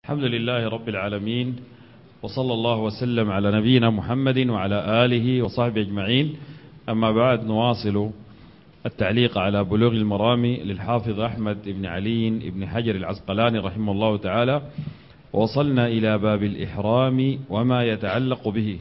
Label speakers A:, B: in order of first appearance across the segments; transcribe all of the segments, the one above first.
A: الحمد لله رب العالمين، وصلى الله وسلم على نبينا محمد وعلى آله وصحبه أجمعين. أما بعد، نواصل التعليق على بلوغ المرام للحافظ أحمد بن علي بن حجر العسقلاني رحمه الله تعالى، ووصلنا إلى باب الإحرام وما يتعلق به.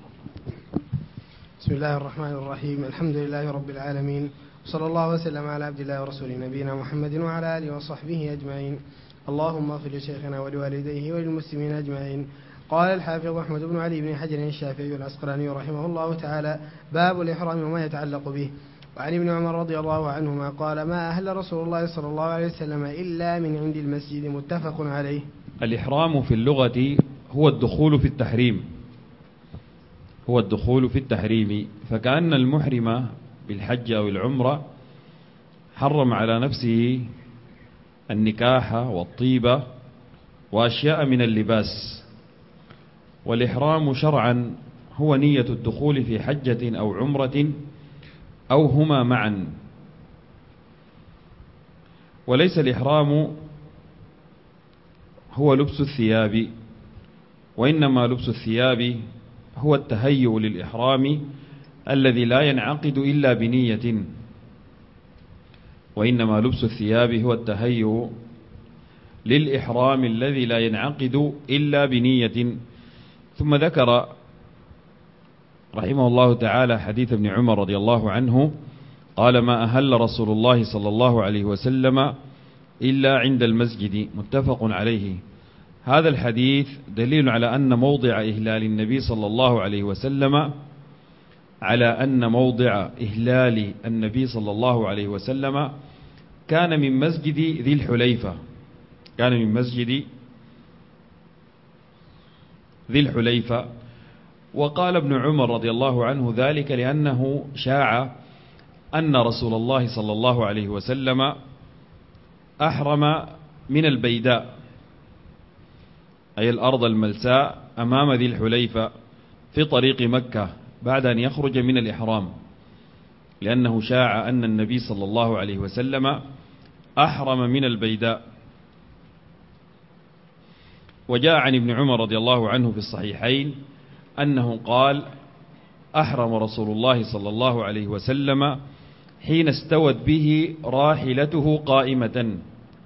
B: بسم الله الرحمن الرحيم. الحمد لله رب العالمين، وصلى الله وسلم على عبد الله ورسوله نبينا محمد وعلى آله وصحبه أجمعين. اللهم اغفر لشيخنا ولوالديه وللمسلمين أجمعين. قال الحافظ أحمد بن علي بن حجر الشافعي العسقلاني رحمه الله تعالى: باب الإحرام وما يتعلق به. وعن ابن عمر رضي الله عنهما قال: ما أهل رسول الله صلى الله عليه وسلم إلا من عند المسجد، متفق عليه.
A: الإحرام في اللغة هو الدخول في التحريم، هو الدخول في التحريم، فكأن المحرم بالحج أو العمرة حرم على نفسه النكاح والطيبة وأشياء من اللباس. والإحرام شرعا هو نية الدخول في حجة أو عمرة أو هما معا، وليس الإحرام هو لبس الثياب، وإنما لبس الثياب هو التهيؤ للإحرام الذي لا ينعقد إلا بنية، وإنما لبس الثياب هو التهيؤ للإحرام الذي لا ينعقد إلا بنية. ثم ذكر رحمه الله تعالى حديث ابن عمر رضي الله عنه قال: ما أهل رسول الله صلى الله عليه وسلم إلا عند المسجد، متفق عليه. هذا الحديث دليل على أن موضع إهلال النبي صلى الله عليه وسلم كان من مسجد ذي الحليفة، كان من مسجد ذي الحليفة. وقال ابن عمر رضي الله عنه ذلك لأنه شاع أن رسول الله صلى الله عليه وسلم أحرم من البيداء، أي الأرض الملساء أمام ذي الحليفة في طريق مكة بعد أن يخرج من الإحرام، لأنه شاع أن النبي صلى الله عليه وسلم أحرم من البيداء. وجاء عن ابن عمر رضي الله عنه في الصحيحين أنه قال: أحرم رسول الله صلى الله عليه وسلم حين استوت به راحلته قائمة.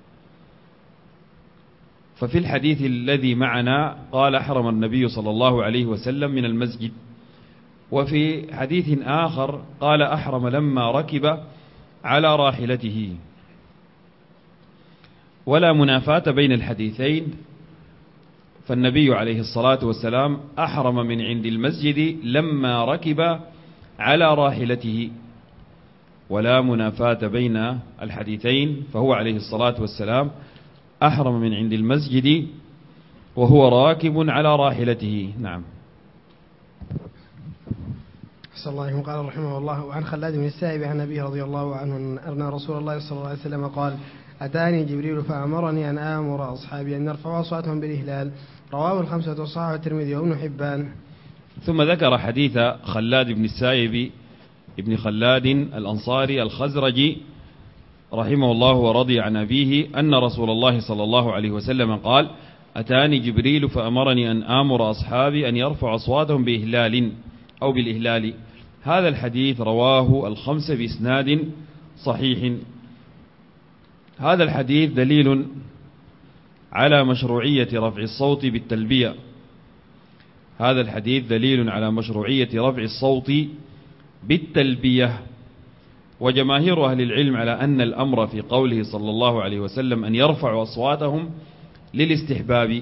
A: ففي الحديث الذي معنا قال: أحرم النبي صلى الله عليه وسلم من المسجد، وفي حديث آخر قال: أحرم لما ركب على راحلته. ولا منافاة بين الحديثين، فالنبي عليه الصلاة والسلام أحرم من عند المسجد لما ركب على راحلته، ولا منافاة بين الحديثين، فهو عليه الصلاة والسلام أحرم من عند المسجد وهو راكب على راحلته. نعم.
B: أحسن الله عليكم. قال رحمه الله: وعن خلاد بن السائب عن أبيه رضي الله عنه أن رسول الله صلى الله عليه وسلم قال: أتاني جبريل فأمرني أن آمر أصحابي أن يرفعوا أصواتهم بالإهلال. رواه الخمسة وصححه الترمذي وابن حبان.
A: ثم ذكر حديث خلاد بن السائب ابن خلاد الأنصاري الخزرجي رحمه الله ورضي عن أبيه أن رسول الله صلى الله عليه وسلم قال: أتاني جبريل فأمرني أن آمر أصحابي أن يرفعوا أصواتهم بإهلال أو بالإهلال. هذا الحديث رواه الخمسة بإسناد صحيح. هذا الحديث دليل على مشروعية رفع الصوت بالتلبية، هذا الحديث دليل على مشروعية رفع الصوت بالتلبية. وجماهير أهل العلم على أن الأمر في قوله صلى الله عليه وسلم أن يرفعوا أصواتهم للاستحباب،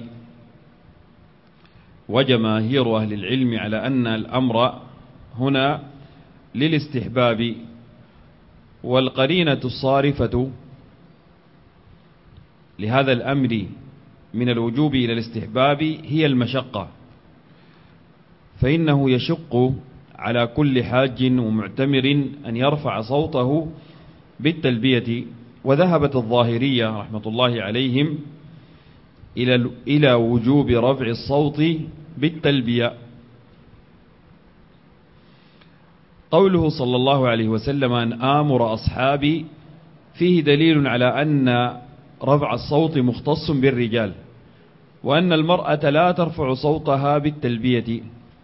A: وجماهير أهل العلم على أن الأمر هنا للاستحباب. والقرينة الصارفة لهذا الأمر من الوجوب إلى الاستحباب هي المشقة، فإنه يشق على كل حاج ومعتمر أن يرفع صوته بالتلبية. وذهبت الظاهرية رحمة الله عليهم إلى وجوب رفع الصوت بالتلبية. قوله صلى الله عليه وسلم أن آمر أصحابي فيه دليل على أن رفع الصوت مختص بالرجال، وأن المرأة لا ترفع صوتها بالتلبية.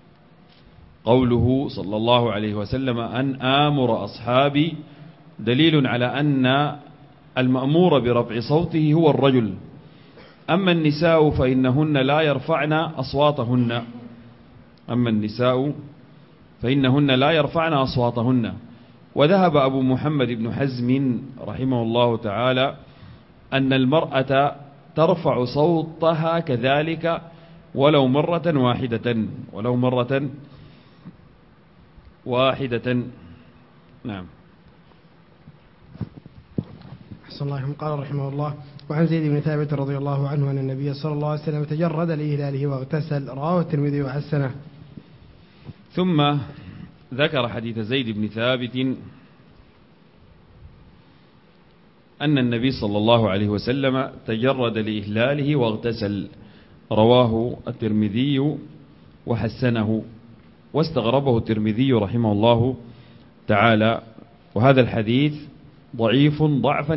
A: قوله صلى الله عليه وسلم أن آمر أصحابي دليل على أن المأمور برفع صوته هو الرجل. أما النساء فإنهن لا يرفعن أصواتهن. وذهب أبو محمد بن حزم رحمه الله تعالى أن المرأة ترفع صوتها كذلك ولو مرة واحدة. نعم.
B: أحسن الله عليكم. قال رحمه الله: وعن زيد بن ثابت رضي الله عنه أن النبي صلى الله عليه وسلم تجرد لإهلاله واغتسل. رواه الترمذي وحسنه.
A: ثم ذكر حديث زيد بن ثابت أن النبي صلى الله عليه وسلم تجرد لإهلاله واغتسل. رواه الترمذي وحسنه، واستغربه الترمذي رحمه الله تعالى. وهذا الحديث ضعيف ضعفا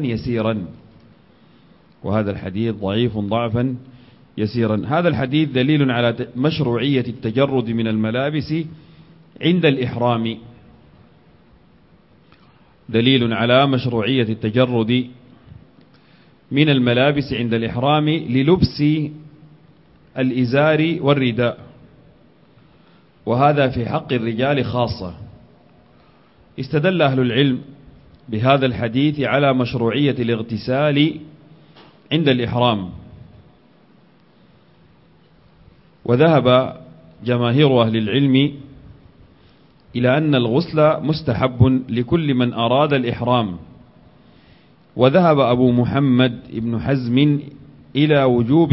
A: يسيرا. هذا الحديث دليل على مشروعية التجرد من الملابس عند الإحرام. للبس الإزار والرداء، وهذا في حق الرجال خاصة. استدل أهل العلم بهذا الحديث على مشروعية الاغتسال عند الإحرام، وذهب جماهير أهل العلم إلى أن الغسل مستحب لكل من أراد الإحرام. وذهب أبو محمد بن حزم إلى وجوب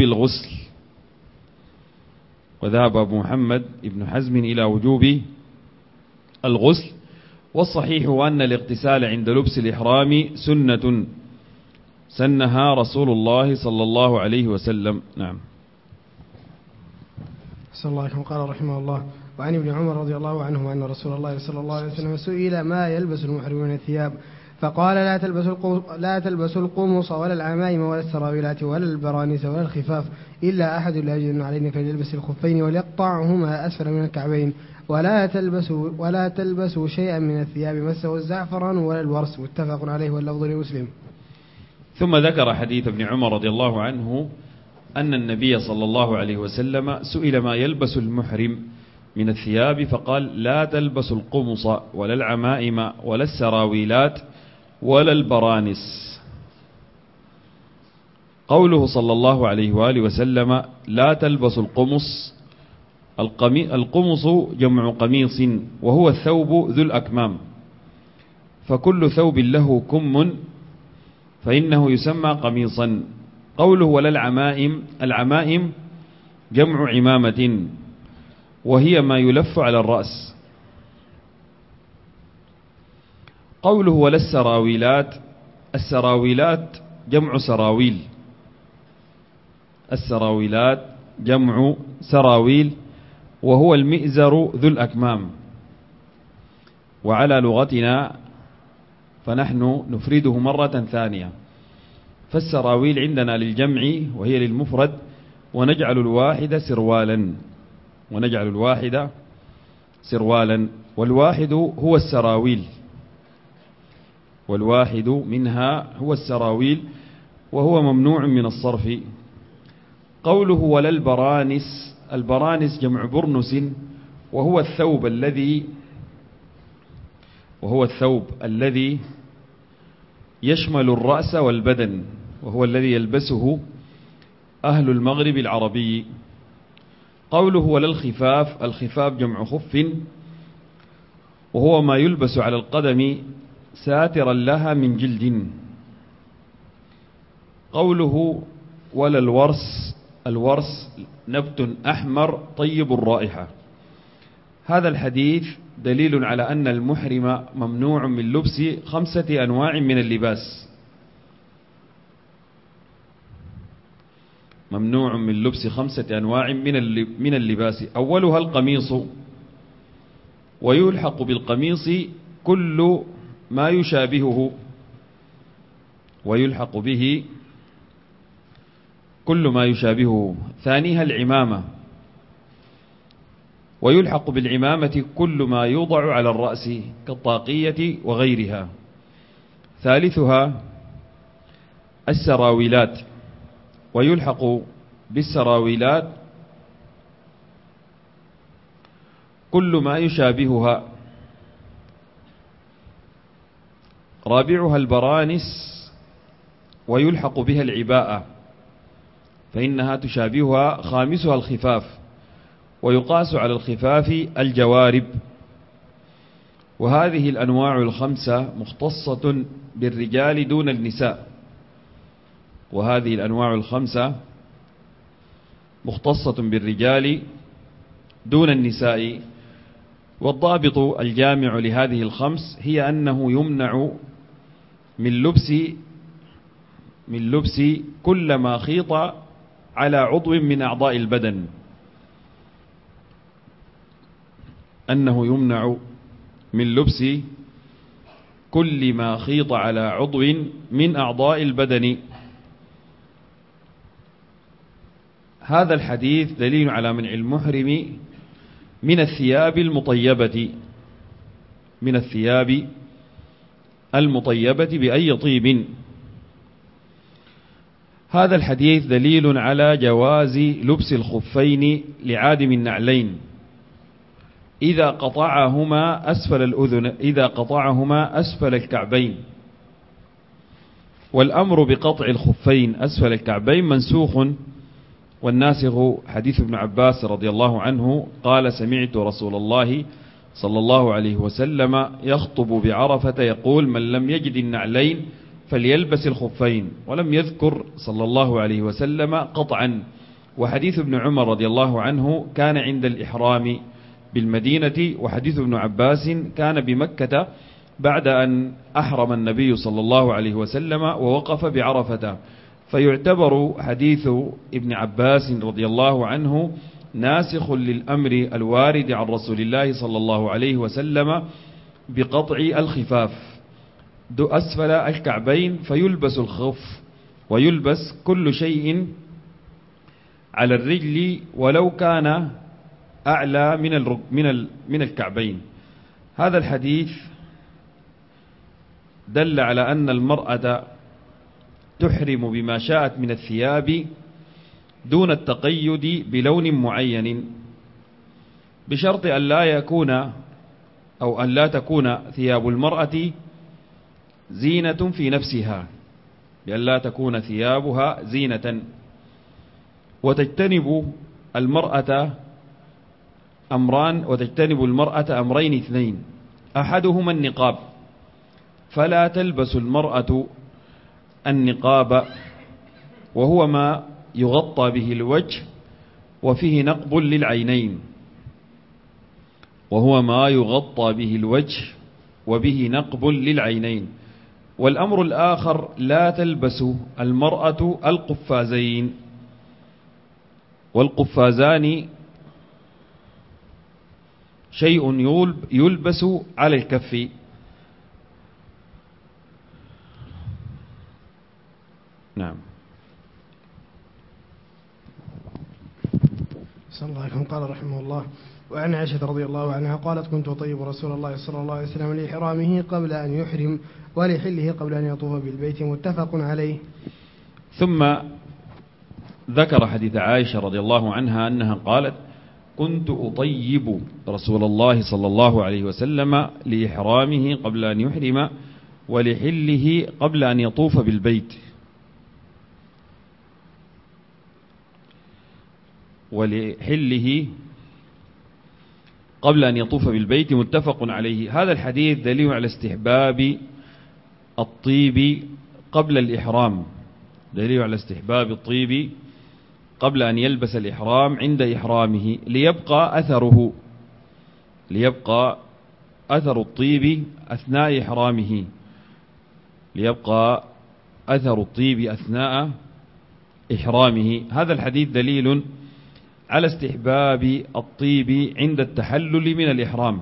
A: الغسل. والصحيح أن الاغتسال عند لبس الإحرام سنة سنها رسول الله صلى الله عليه وسلم. نعم.
B: صلى الله عليه وسلم. قال رحمه الله: وعن ابن عمر رضي الله عنه أن رسول الله صلى الله عليه وسلم سئل ما يلبس المحرم من الثياب، فقال: لا تلبسوا القمص ولا العمائم ولا السراويلات ولا البرانيس ولا الخفاف، إلا أحد لا يجد علينا فليلبس الخفين وليقطعهما أسفل من الكعبين، ولا تلبسوا شيئا من الثياب مسه الزعفران ولا الورس. متفق عليه واللفظ لمسلم.
A: ثم ذكر حديث ابن عمر رضي الله عنه أن النبي صلى الله عليه وسلم سئل ما يلبس المحرم من الثياب، فقال: لا تلبسوا القمص ولا العمائم ولا السراويلات ولا البرانس. قوله صلى الله عليه وآله وسلم لا تلبسوا القمص، القمص جمع قميص، وهو الثوب ذو الأكمام، فكل ثوب له كم فإنه يسمى قميصا. قوله ولا العمائم جمع عمامة، وهي ما يلف على الرأس. قوله ولا السراويلات جمع سراويل، وهو المئزر ذو الأكمام. وعلى لغتنا فنحن نفرده مرة ثانية، فالسراويل عندنا للجمع وهي للمفرد، ونجعل الواحد سروالا، والواحد منها هو السراويل، وهو ممنوع من الصرف. قوله ولا البرانس جمع برنس، وهو الثوب الذي يشمل الرأس والبدن، وهو الذي يلبسه أهل المغرب العربي. قوله ولا الخفاف جمع خف، وهو ما يلبس على القدم ساترا لها من جلد. قوله ولا الورس نبت أحمر طيب الرائحة. هذا الحديث دليل على أن المحرم ممنوع من لبس 5 أنواع من اللباس. من اللباس. أولها القميص، ويلحق بالقميص كل ما يشابهه، كل ما يشابهه. ثانيها العمامة، ويلحق بالعمامة كل ما يوضع على الرأس كالطاقية وغيرها. ثالثها السراويلات، ويلحق بالسراويلات كل ما يشابهها. رابعها البرانس، ويلحق بها العباءة فإنها تشابهها. خامسها الخفاف، ويقاس على الخفاف الجوارب. وهذه الأنواع الخمسة مختصة بالرجال دون النساء، وهذه الأنواع الخمسة مختصة بالرجال دون النساء. والضابط الجامع لهذه الخمس هي أنه يمنع من لبس كل ما خيط على عضو من أعضاء البدن، أنه يمنع من لبس كل ما خيط على عضو من أعضاء البدن. هذا الحديث دليل على منع المحرم من الثياب المطيبة بأي طيب. هذا الحديث دليل على جواز لبس الخفين لعادم النعلين إذا قطعهما أسفل الكعبين. والأمر بقطع الخفين أسفل الكعبين منسوخ، والناسخ حديث ابن عباس رضي الله عنه قال: سمعت رسول الله صلى الله عليه وسلم يخطب بعرفة يقول: من لم يجد النعلين فليلبس الخفين، ولم يذكر صلى الله عليه وسلم قطعا. وحديث ابن عمر رضي الله عنه كان عند الإحرام بالمدينة، وحديث ابن عباس كان بمكة بعد أن أحرم النبي صلى الله عليه وسلم ووقف بعرفة. فيعتبر حديث ابن عباس رضي الله عنه ناسخ للأمر الوارد عن رسول الله صلى الله عليه وسلم بقطع الخفاف أسفل الكعبين، فيلبس الخف ويلبس كل شيء على الرجل ولو كان أعلى من الكعبين. هذا الحديث دل على أن المرأة تحرم بما شاءت من الثياب دون التقيد بلون معين، بشرط أن لا تكون ثياب المرأة زينة في نفسها، بأن لا تكون ثيابها زينة. وتجتنب المرأة أمرين اثنين: أحدهما النقاب، فلا تلبس المرأة النقاب وهو ما يغطى به الوجه وفيه نقب للعينين، وبه نقب للعينين. والأمر الآخر: لا تلبس المرأة القفازين، والقفازان شيء يلبس على الكف. نعم.
B: صلى الله عليه وسلم. قال رحمه الله: وعن عائشة رضي الله عنها قالت: كنت أطيب رسول الله صلى الله عليه وسلم لإحرامه قبل أن يحرم ولحله قبل أن يطوف بالبيت. متفق عليه.
A: ثم ذكر حديث عائشة رضي الله عنها أنها قالت: كنت أطيب رسول الله صلى الله عليه وسلم لإحرامه قبل أن يحرم ولحله قبل أن يطوف بالبيت. متفق عليه. هذا الحديث دليل على استحباب الطيب قبل الإحرام، قبل أن يلبس الإحرام عند إحرامه ليبقى أثر الطيب أثناء إحرامه. هذا الحديث دليل على استحباب الطيب عند التحلل من الإحرام.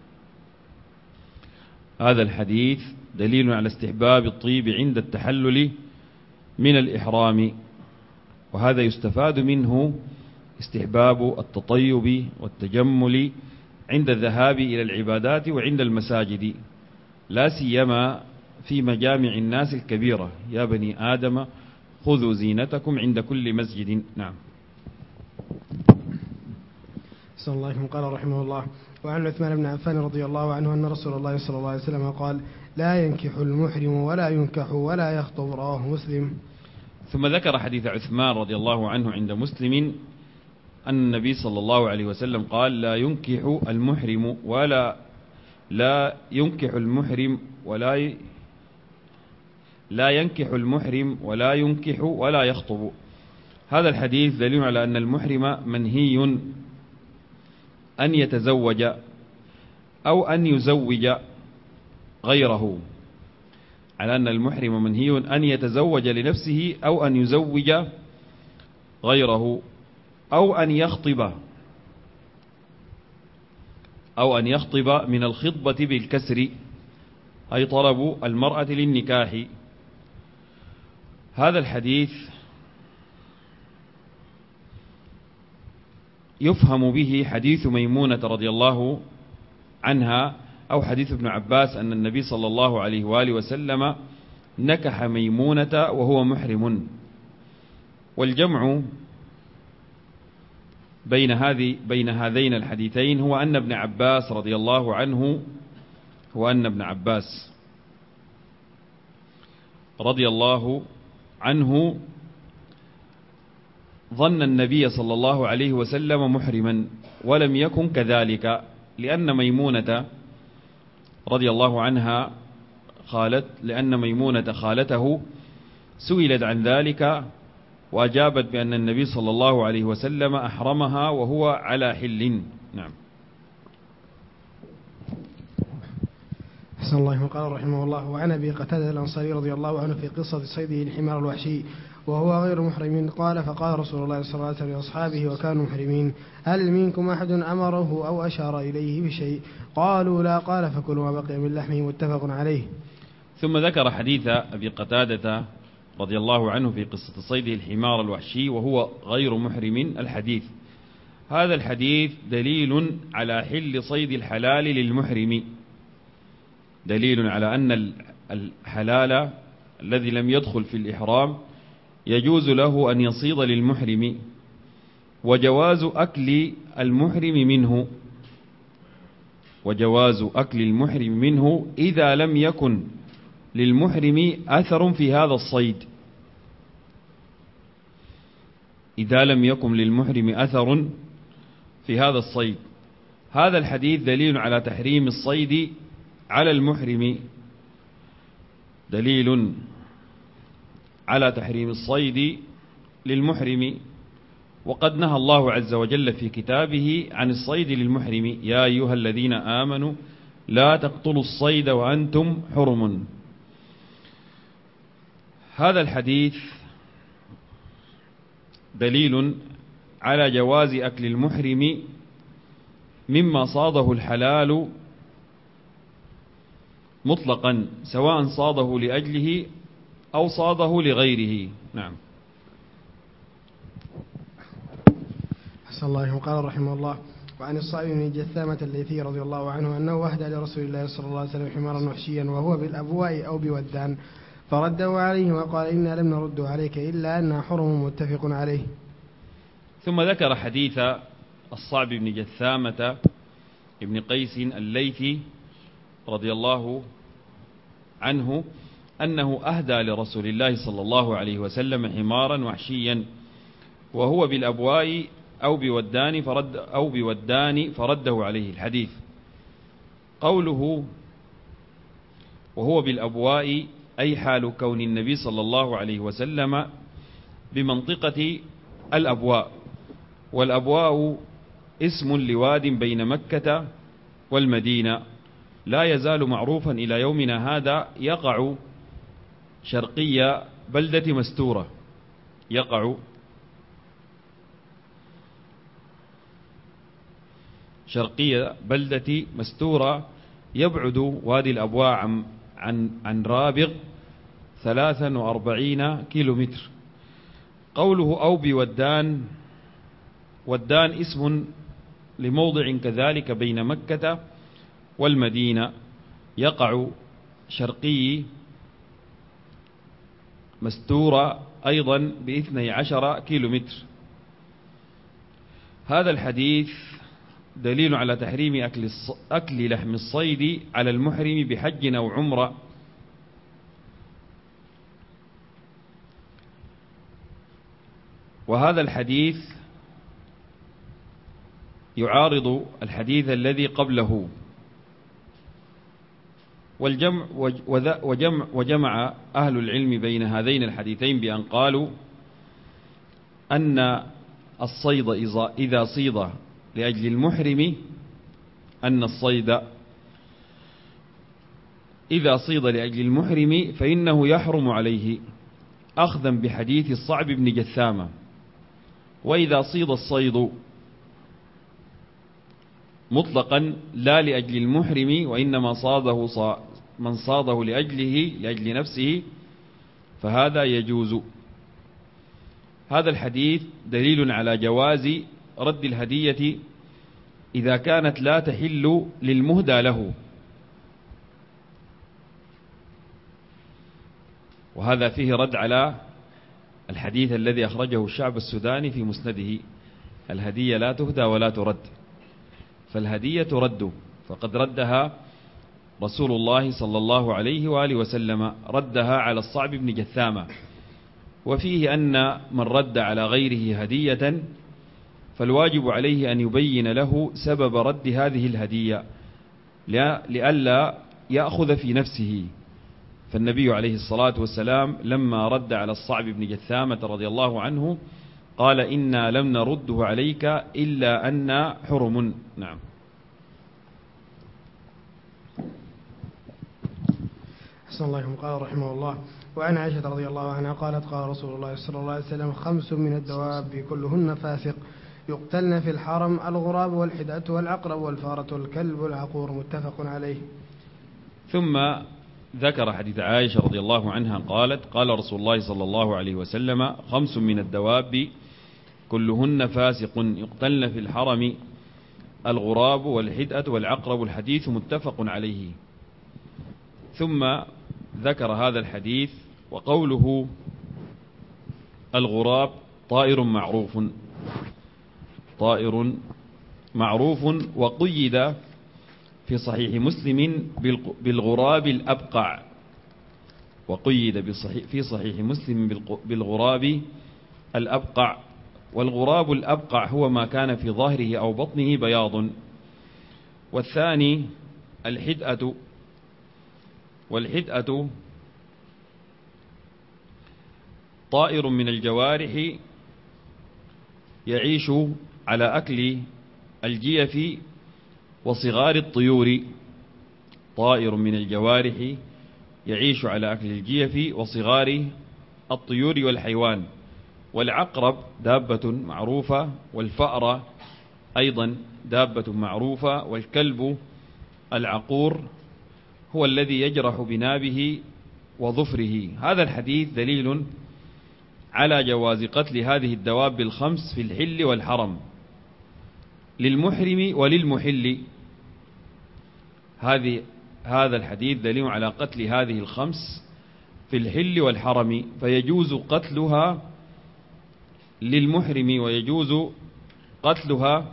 A: هذا الحديث دليل على استحباب الطيب عند التحلل من الإحرام. وهذا يستفاد منه استحباب التطيب والتجمل عند الذهاب إلى العبادات وعند المساجد، لا سيما في مجامع الناس الكبيرة. يا بني آدم خذوا زينتكم عند كل مسجد. نعم.
B: صلى الله عليه وسلم قال رحمه الله: وعن عثمان بن عفان رضي الله عنه أن رسول الله صلى الله عليه وسلم قال: لا ينكح المحرم ولا ينكح ولا يخطب. رواه مسلم.
A: ثم ذكر حديث عثمان رضي الله عنه عند مسلم أن النبي صلى الله عليه وسلم قال: لا ينكح المحرم ولا ينكح ولا يخطب. هذا الحديث دليل على أن المحرم منهي أن يتزوج أو أن يزوج غيره، على أن المحرم منهي أن يتزوج لنفسه أو أن يزوج غيره أو أن يخطب من الخطبة بالكسر، أي طلب المرأة للنكاح. هذا الحديث يفهم به حديث ميمونة رضي الله عنها أو حديث ابن عباس أن النبي صلى الله عليه وآله وسلم نكح ميمونة وهو محرم. والجمع بين هذين الحديثين هو أن ابن عباس رضي الله عنه ظن النبي صلى الله عليه وسلم محرما ولم يكن كذلك، لأن ميمونة رضي الله عنها خالته سئلت عن ذلك وأجابت بأن النبي صلى الله عليه وسلم أحرمها وهو على حل. نعم.
B: أحسن الله قال رحمه الله: وعن أبي قتادة الأنصاري رضي الله عنه في قصة صيده الحمار الوحشي وهو غير محرم قال: فقال رسول الله صلى الله عليه وسلم لأصحابه وكانوا محرمين: هل منكم أحد أمره أو أشار إليه بشيء؟ قالوا لا. قال: فكلوا ما بقي من لحمه. متفق عليه.
A: ثم ذكر حديث أبي قتادة رضي الله عنه في قصة صيده الحمار الوحشي وهو غير محرم الحديث. هذا الحديث دليل على حل صيد الحلال للمحرم، دليل على أن الحلال الذي لم يدخل في الإحرام يجوز له أن يصيد للمحرم، وجواز أكل المحرم منه إذا لم يكن للمحرم أثر في هذا الصيد. هذا الحديث دليل على تحريم الصيد على المحرم، دليل على تحريم الصيد للمحرم. وقد نهى الله عز وجل في كتابه عن الصيد للمحرم: يا أيها الذين آمنوا لا تقتلوا الصيد وأنتم حرم. هذا الحديث دليل على جواز أكل المحرم مما صاده الحلال مطلقا، سواء صاده لأجله أو صاده لغيره. نعم.
B: حسن الله قال رحمه الله: وعن الصائب بن جثامة الليثي رضي الله عنه أنه أهدى لرسول الله صلى الله عليه وسلم حمارا وحشيا وهو بالأبواء أو بودان، فرده عليه وقال: إنا لم نرد عليك إلا أنها حرم. متفق عليه.
A: ثم ذكر حديث الصعب بن جثامة ابن قيس الليثي رضي الله عنه أنه أهدى لرسول الله صلى الله عليه وسلم حمارا وحشيا وهو بالأبواء أو بودان فرده عليه. الحديث قوله وهو بالأبواء أي حال كون النبي صلى الله عليه وسلم بمنطقة الأبواء، والأبواء اسم لواد بين مكة والمدينة لا يزال معروفا إلى يومنا هذا، يقع شرقية بلدة مستورة، يبعد وادي الأبواء عن رابغ 43 كيلومتر. قوله أو بودان، ودان اسم لموضع كذلك بين مكة والمدينة، يقع شرقي مستورة أيضا ب12 كيلومتر. هذا الحديث دليل على تحريم أكل لحم الصيد على المحرم بحج أو عمرة. وهذا الحديث يعارض الحديث الذي قبله. وجمع أهل العلم بين هذين الحديثين بأن قالوا أن الصيد إذا صيد لأجل المحرم، أن الصيد إذا صيد لأجل المحرم فإنه يحرم عليه أخذا بحديث الصعب بن جثامة. وإذا صيد الصيد مطلقا لا لأجل المحرم وإنما صاده من صاده لأجل نفسه فهذا يجوز. هذا الحديث دليل على جواز رد الهدية إذا كانت لا تحل للمهدى له، وهذا فيه رد على الحديث الذي أخرجه الشعب السوداني في مسنده: الهدية لا تهدى ولا ترد. فالهدية ترد، فقد ردها رسول الله صلى الله عليه وآله وسلم، ردها على الصعب بن جثامة. وفيه أن من رد على غيره هدية فالواجب عليه أن يبين له سبب رد هذه الهدية لئلا يأخذ في نفسه. فالنبي عليه الصلاة والسلام لما رد على الصعب بن جثامة رضي الله عنه قال: إنا لم نرده عليك إلا أن حرم. نعم.
B: أحسن الله إليكم. قال رحمه الله: وعن عائشة رضي الله عنها قالت: قال رسول الله صلى الله عليه وسلم: 5 من الدواب كلهن فاسق يقتلن في الحرم: الغراب والحدأة والعقرب والفارة والكلب والعقور. متفق عليه.
A: ثم ذكر حديث عائشة رضي الله عنها قالت: قال رسول الله صلى الله عليه وسلم: 5 من الدواب كلهن فاسق يقتلن في الحرم: الغراب والحدأة والعقرب. الحديث متفق عليه. ثم ذكر هذا الحديث وقوله الغراب طائر معروف، وقيد في صحيح مسلم بالغراب الأبقع، وقيد في صحيح مسلم بالغراب الأبقع. والغراب الأبقع هو ما كان في ظهره أو بطنه بياض. والثاني الحدأة، والحدأة طائر من الجوارح يعيش على أكل الجيف وصغار الطيور. طائر من الجوارح يعيش على أكل الجيف وصغار الطيور والحيوان. والعقرب دابة معروفة، والفأرة أيضا دابة معروفة، والكلب العقور هو الذي يجرح بنابه وظفره. هذا الحديث دليل على جواز قتل هذه الدواب ال5 في الحل والحرم للمحرم وللمحل. هذا الحديث دليل على قتل هذه ال5 في الحل والحرم، فيجوز قتلها للمحرم ويجوز قتلها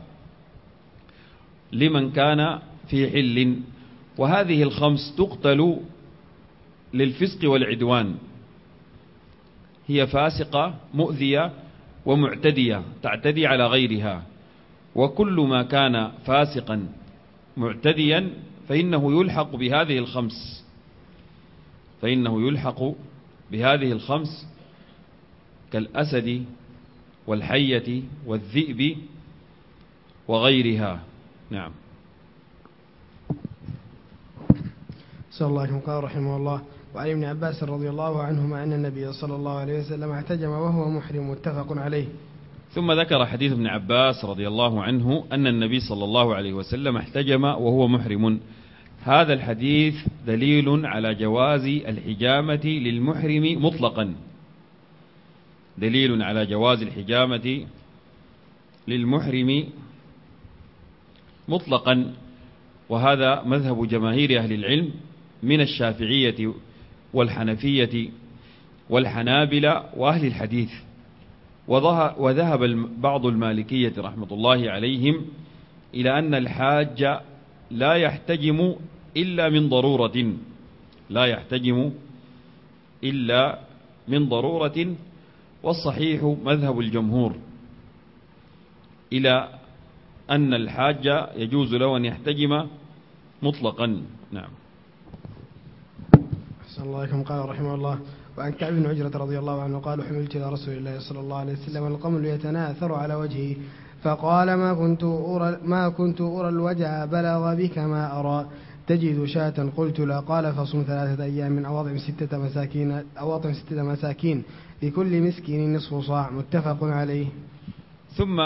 A: لمن كان في حل. وهذه ال5 تقتل للفسق والعدوان، هي فاسقة مؤذية ومعتدية تعتدي على غيرها. وكل ما كان فاسقا معتديا فإنه يلحق بهذه ال5 كالأسد والحية والذئب وغيرها. نعم.
B: صلى الله عليه وسلم. قال رحمه الله: وعن ابن عباس رضي الله عنهما أن النبي صلى الله عليه وسلم احتجم وهو محرم. متفق عليه.
A: ثم ذكر حديث ابن عباس رضي الله عنه أن النبي صلى الله عليه وسلم احتجم وهو محرم. هذا الحديث دليل على جواز الحجامة للمحرم مطلقا، دليل على جواز الحجامة للمحرم مطلقا، وهذا مذهب جماهير أهل العلم من الشافعية والحنفية والحنابلة وأهل الحديث. وذهب بعض المالكية رحمة الله عليهم إلى أن الحاج لا يحتجم إلا من ضرورة، لا يحتجم إلا من ضرورة، والصحيح مذهب الجمهور إلى أن الحاج يجوز له أن يحتجم مطلقا. نعم.
B: أحسن الله عليكم. قال رحمه الله: وعن كعب بن عجرة رضي الله عنه قال: حملت إلى رسول الله صلى الله عليه وسلم القمل يتناثر على وجهه، فقال: ما كنت أرى الوجع بلغ بك ما أرى، تجد شاة؟ قلت لا. قال: فصم 3 أيام أو أطعم 6 مساكين لكل مسكين نصف صاع. متفق عليه.
A: ثم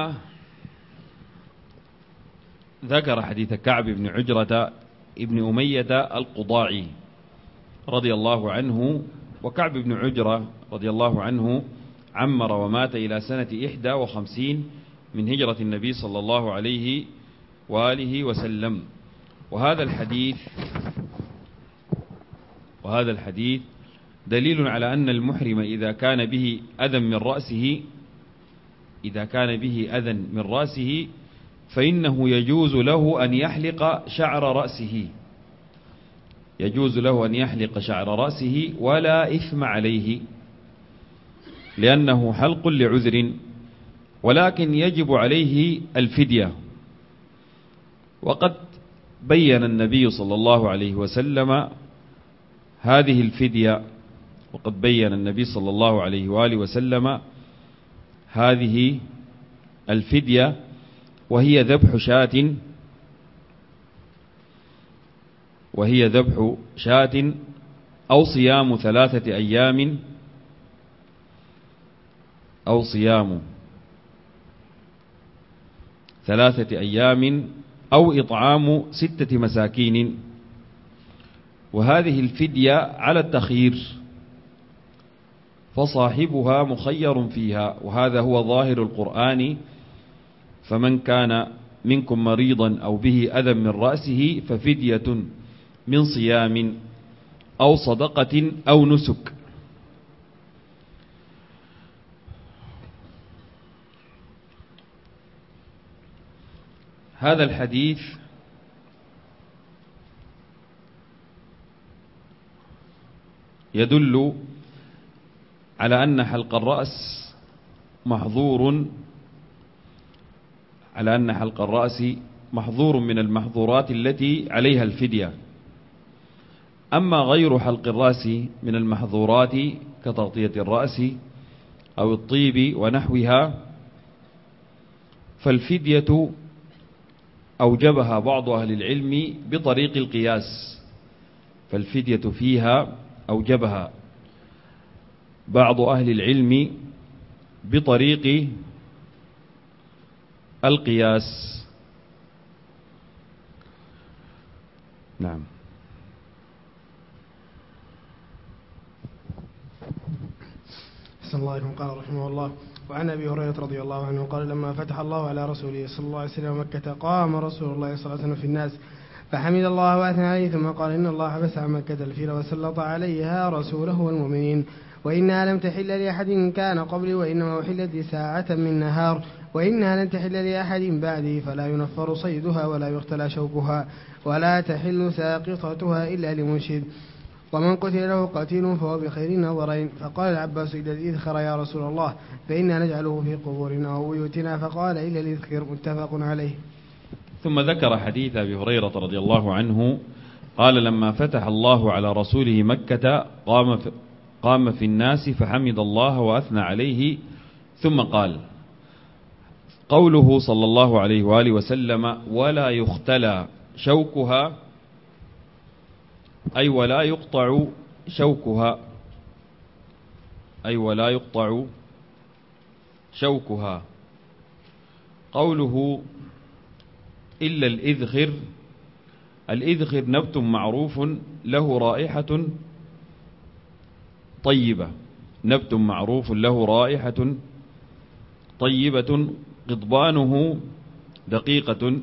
A: ذكر حديث كعب بن عجرة ابن أمية القضاعي رضي الله عنه. وكعب بن عجرة رضي الله عنه عمر ومات إلى سنة 51 من هجرة النبي صلى الله عليه وآله وسلم. وهذا الحديث دليل على أن المحرم إذا كان به أذى من رأسه فإنه يجوز له أن يحلق شعر رأسه ولا إثم عليه، لأنه حلق لعذر، ولكن يجب عليه الفدية. وقد بين النبي صلى الله عليه وسلم هذه الفدية، وهي ذبح شاة أو صيام 3 أيام أو إطعام 6 مساكين. وهذه الفدية على التخيير، فصاحبها مخير فيها، وهذا هو ظاهر القرآن: فمن كان منكم مريضا أو به أذى من رأسه ففدية من صيام أو صدقة أو نسك. هذا الحديث يدل على أن حلق الرأس محظور من المحظورات التي عليها الفدية. أما غير حلق الرأس من المحظورات كتغطية الرأس أو الطيب ونحوها فالفدية أوجبها بعض أهل العلم بطريق القياس، فالفدية فيها أوجبها بعض أهل العلم بطريق القياس. نعم.
B: أحسن الله عليكم. قال رحمه الله: وعن أبي هريرة رضي الله عنه قال: لما فتح الله على رسوله صلى الله عليه وسلم مكة قام رسول الله صلى الله عليه وسلم في الناس فحمد الله وأثنى عليه، ثم قال: إن الله حبس عن مكة الفيل وسلط عليها رسوله والمؤمنين، وإنها لم تحل لأحد كان قبلي، وإنما أحلت لساعة من نهار، وإنها لن تحل لأحد بعدي، فلا ينفر صيدها ولا يختلى شوكها، ولا تحل ساقطتها إلا لمنشد، ومن قتل له قتيل فهو بخير النظرين. فقال العباس: إلى الإذخر يا رسول الله، فإنا نجعله في قبورنا أو بيوتنا. فقال: إلى الإذخر. متفق عليه.
A: ثم ذكر حديث أبي هريرة رضي الله عنه قال: لما فتح الله على رسوله مكة قام في الناس فحمد الله وأثنى عليه، ثم قال: قوله صلى الله عليه وآله وسلم: ولا يختلى شوكها، أي ولا يقطع شوكها. قوله إلا الإذخر، الإذخر نبت معروف له رائحة طيبة، نبت معروف له رائحة طيبة قضبانه دقيقة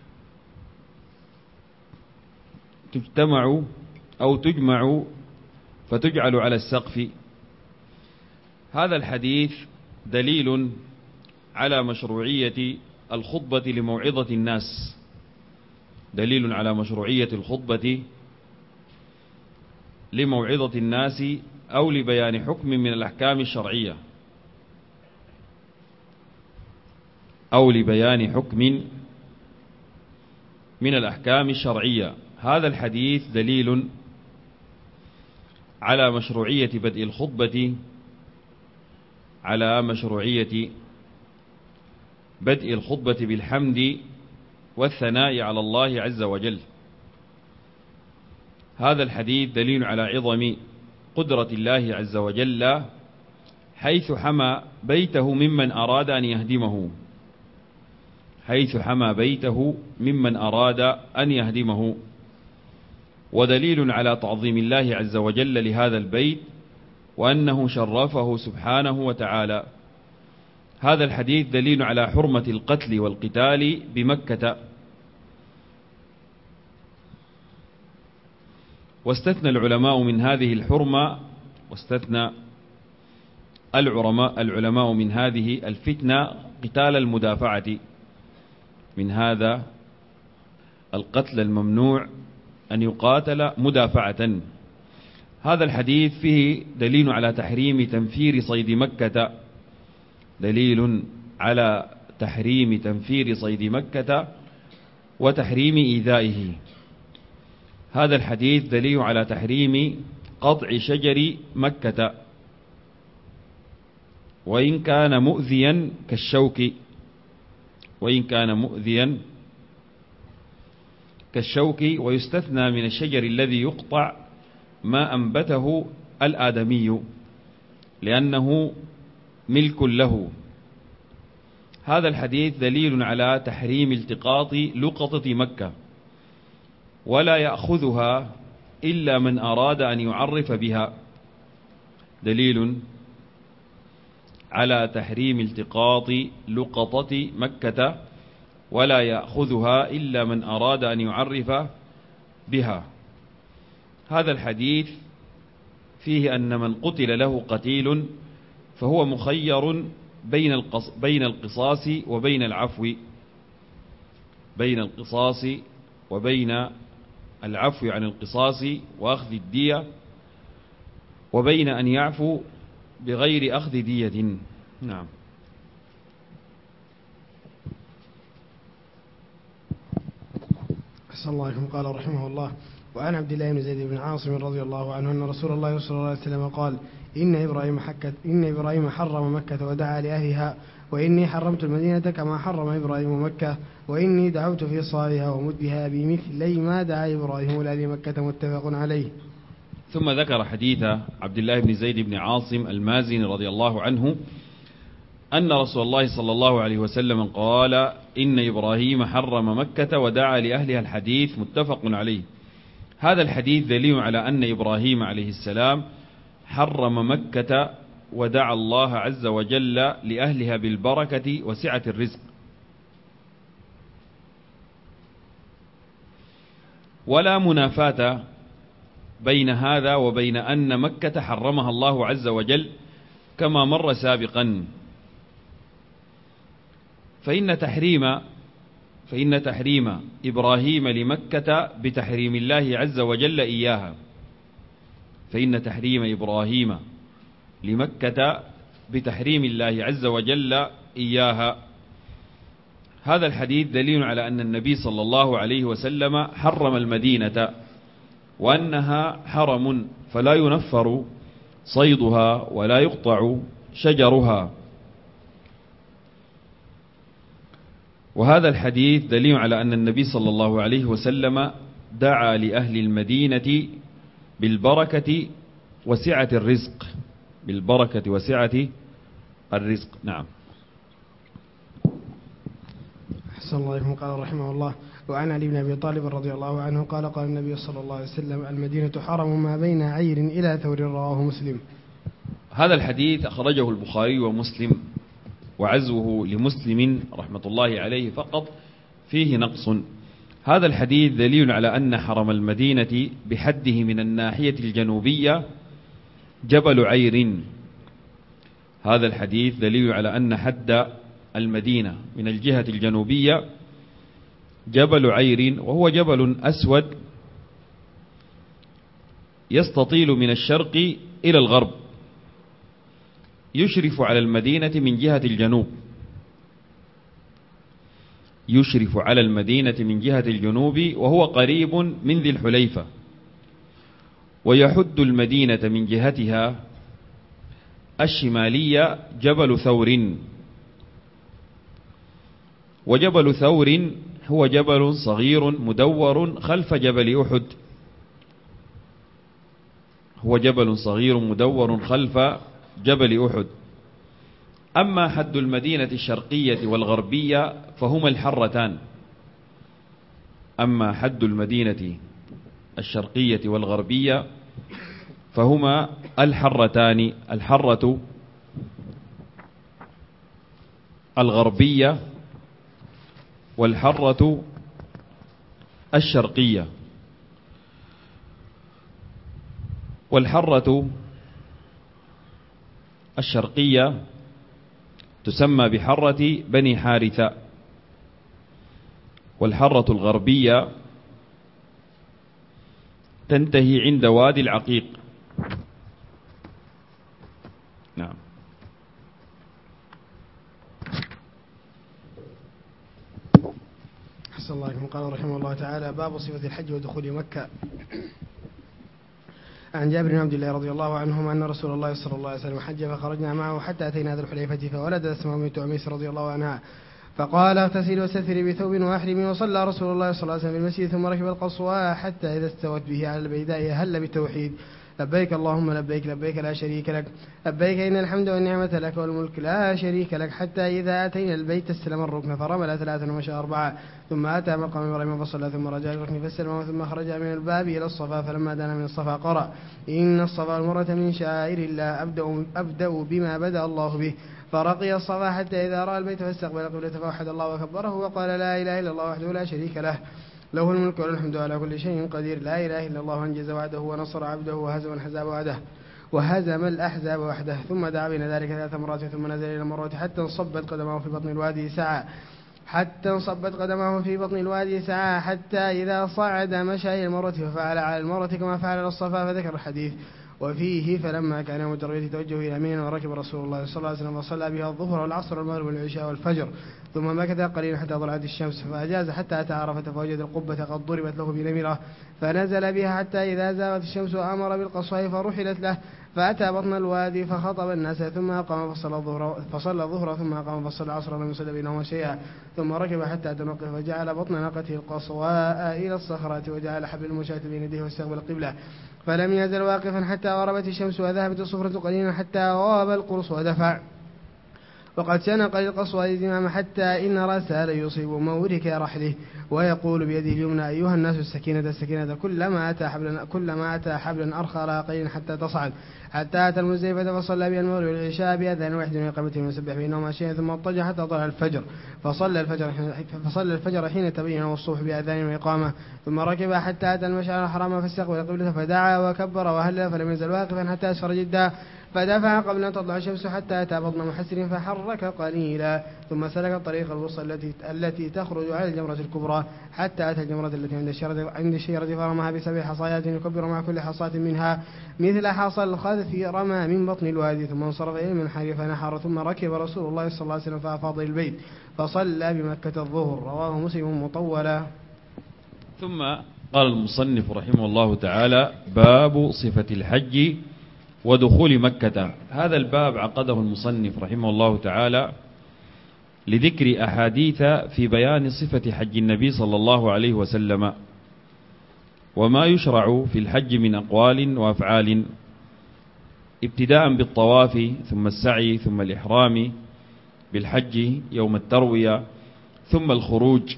A: تجمع فتجعل على السقف. هذا الحديث دليل على مشروعية الخطبة لموعظة الناس، دليل على مشروعية الخطبة لموعظة الناس أو لبيان حكم من الأحكام الشرعية، أو لبيان حكم من الأحكام الشرعية. هذا الحديث دليل على مشروعية بدء الخطبة، على مشروعية بدء الخطبة بالحمد والثناء على الله عز وجل. هذا الحديث دليل على عظم قدرة الله عز وجل، حيث حمى بيته ممن أراد أن يهدمه، حيث حمى بيته ممن أراد أن يهدمه. ودليل على تعظيم الله عز وجل لهذا البيت، وأنه شرفه سبحانه وتعالى. هذا الحديث دليل على حرمة القتل والقتال بمكة. واستثنى العلماء من هذه الحرمة، واستثنى العلماء من هذه الفتنة قتال المدافعة، من هذا القتل الممنوع أن يقاتل مدافعة. هذا الحديث فيه دليل على تحريم تنفير صيد مكة، دليل على تحريم تنفير صيد مكة وتحريم إيذائه. هذا الحديث دليل على تحريم قطع شجر مكة وإن كان مؤذيا كالشوك، وإن كان مؤذيا كالشوك. ويستثنى من الشجر الذي يقطع ما أنبته الآدمي لأنه ملك له. هذا الحديث دليل على تحريم التقاط لقطة مكة، ولا يأخذها إلا من أراد أن يعرف بها، دليل على تحريم التقاط لقطة مكة ولا يأخذها إلا من أراد أن يعرف بها. هذا الحديث فيه أن من قتل له قتيل فهو مخير بين القصاص وبين العفو، بين القصاص وبين العفو عن القصاص وأخذ الدية، وبين أن يعفو بغير أخذ دية. نعم.
B: أحسن الله عليكم. قال رحمه الله: وعن عبد الله بن زيد بن عاصم رضي الله عنه أن رسول الله صلى الله عليه وسلم قال: إن إبراهيم حرم مكة ودعا لأهلها، وإني حرمت المدينة كما حرم إبراهيم مكة، وإني دعوت في صاعها ومدها بمثلي ما دعا إبراهيم لأهل مكة. متفق عليه.
A: ثم ذكر حديث عبد الله بن زيد بن عاصم المازني رضي الله عنه أن رسول الله صلى الله عليه وسلم قال: إن إبراهيم حرم مكة ودعا لأهلها. الحديث متفق عليه. هذا الحديث دليل على أن إبراهيم عليه السلام حرم مكة ودعا الله عز وجل لأهلها بالبركة وسعة الرزق. ولا منافاة بين هذا وبين أن مكة حرمها الله عز وجل كما مر سابقا، فإن تحريم إبراهيم لمكة بتحريم الله عز وجل إياها، فإن تحريم إبراهيم لمكة بتحريم الله عز وجل إياها. هذا الحديث دليل على أن النبي صلى الله عليه وسلم حرم المدينة، وأنها حرم فلا ينفر صيدها ولا يقطع شجرها. وهذا الحديث دليل على أن النبي صلى الله عليه وسلم دعا لأهل المدينة بالبركة وسعة الرزق، بالبركة وسعة الرزق. نعم.
B: أحسن الله عليكم. قال رحمه الله: وعن علي بن أبي طالب رضي الله عنه قال: قال النبي صلى الله عليه وسلم: المدينة حرم ما بين عير إلى ثور. رواه مسلم.
A: هذا الحديث أخرجه البخاري ومسلم، وعزوه لمسلم رحمة الله عليه فقط فيه نقص. هذا الحديث دليل على أن حرم المدينة بحده من الناحية الجنوبية جبل عير. هذا الحديث دليل على أن حد المدينة من الجهة الجنوبية جبل عير، وهو جبل أسود يستطيل من الشرق إلى الغرب، يشرف على المدينة من جهة الجنوب، يشرف على المدينة من جهة الجنوب، وهو قريب من ذي الحليفة. ويحد المدينة من جهتها الشمالية جبل ثور. وجبل ثور هو جبل صغير مدور خلف جبل أحد، هو جبل صغير مدور خلف جبل أحد. أما حد المدينة الشرقية والغربية فهما الحرتان. أما حد المدينة الشرقية والغربية فهما الحرتان، الحرة الغربية والحرة الشرقية. والحرة الشرقية تسمى بحرة بني حارثة، والحرة الغربية تنتهي عند وادي العقيق. نعم.
B: أحسن الله عليكم. قال رحمه الله تعالى: باب صفة الحج ودخول مكة. عن جابر بن عبد الله رضي الله عنهما أن رسول الله صلى الله عليه وسلم حج فخرجنا معه حتى أتينا ذا الحليفة فولدت أسماء بنت عميس رضي الله عنها فقال: اغتسلي واستثري بثوب واحرمي. وصلى رسول الله صلى الله عليه وسلم في المسجد ثم ركب القصواء حتى إذا استوت به على البيداء هل بالتوحيد: لبيك اللهم لبيك لبيك لا شريك لك لبيك إن الحمد والنعمة لك والملك لا شريك لك. حتى إذا أتينا البيت استلم الركن فرمل 3 ومشى 4 ثم أتى مقام إبراهيم فصلى ثم رجع الركن فاستلم ثم خرج من الباب إلى الصفا فلما دنا من الصفا قرأ: إن الصفا والمروة من شعائر الله أبدأ بما بدأ الله به. فرقي الصفا حتى إذا رأى البيت فاستقبل القبلة فوحد الله وكبره وقال: لا إله إلا الله وحده لا شريك له له الملك وله الحمد على كل شيء قدير. لا إله إلا الله أنجز وعده ونصر عبده وهزم الأحزاب وحده. ثم دعا بين ذلك 3 مرات ثم نزل إلى المروة حتى انصبت قدمه في بطن الوادي سعى حتى إذا صعد مشى إلى المروة ففعل على المروة كما فعل على الصفا. فذكر الحديث وفيه: فلما كان يوم التروية توجه إلى منى وركب رسول الله صلى الله عليه وسلم فصلى بها الظهر والعصر والمغرب والعشاء والفجر ثم مكث قليلا حتى طلعت الشمس فأجاز حتى أتى عرفة فوجد القبة قد ضربت له بنمرة فنزل بها حتى إذا زاغت الشمس وأمر بالقصواء فرحلت له فأتى بطن الوادي فخطب الناس ثم أقام فصلى الظهر ثم أقام فصلى العصر ولم يصل بينهما شيئا ثم ركب حتى أتى موقف وجعل بطن ناقته القصواء إلى الصخرة وجعل حبل المشاة بين يديه واستقبل القبلة فلم يزل واقفا حتى غربت الشمس وذهبت الصفرة قليلا حتى غاب القرص ودفع. وقد شنق للقصوى الزمام حتى إن رأسها ليصيب مورك رحله ويقول بيده اليمنى: أيها الناس السكينة كلما أتى حبلا أرخى على قليل حتى تصعد حتى أتى المزدلفة فصلى بها المغرب والعشاء بأذان واحد وإقامة ويسبح بينهما شيئا ثم اضطجع حتى طلع الفجر فصلى الفجر حين تبين الصبح بأذان وإقامة ثم ركب حتى أتى المشعر الحرام فاستقبل القبلة فدعا وكبر وهلل فلم يزل واقفا حتى أسفر جدا فدفع قبل أن تطلع الشمس حتى أتى بطن محسر فحرك قليلا ثم سلك الطريق الوسطى التي تخرج على الجمرة الكبرى حتى أتى الجمرة التي عند الشجرة فرماها ب7 حصيات يكبر مع كل حصاة منها مثل حصى الخذف رمى من بطن الوادي ثم انصرف إلى المنحر فنحر ثم ركب رسول الله صلى الله عليه وسلم فأفاض البيت فصلى بمكة الظهر. رواه مسلم مطولا.
A: ثم قال المصنف رحمه الله تعالى: باب صفة الحج ودخول مكة. هذا الباب عقده المصنف رحمه الله تعالى لذكر أحاديث في بيان صفة حج النبي صلى الله عليه وسلم وما يشرع في الحج من أقوال وأفعال، ابتداء بالطواف ثم السعي ثم الإحرام بالحج يوم التروية ثم الخروج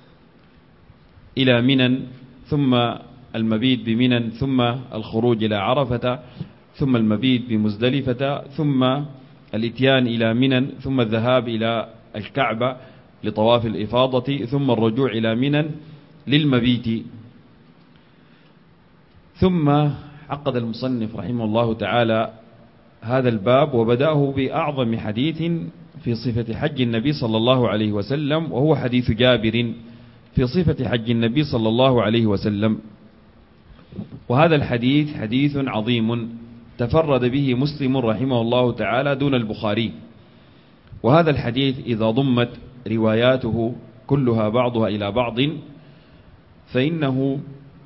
A: إلى منى ثم المبيت بمنى ثم الخروج إلى عرفة ثم المبيت بمزدلفة، ثم الاتيان إلى منى، ثم الذهاب إلى الكعبة لطواف الإفاضة، ثم الرجوع إلى منى للمبيت. ثم عقد المصنف رحمه الله تعالى هذا الباب وبدأه بأعظم حديث في صفة حج النبي صلى الله عليه وسلم، وهو حديث جابر في صفة حج النبي صلى الله عليه وسلم. وهذا الحديث حديث عظيم تفرد به مسلم رحمه الله تعالى دون البخاري. وهذا الحديث إذا ضمت رواياته كلها بعضها إلى بعض فإنه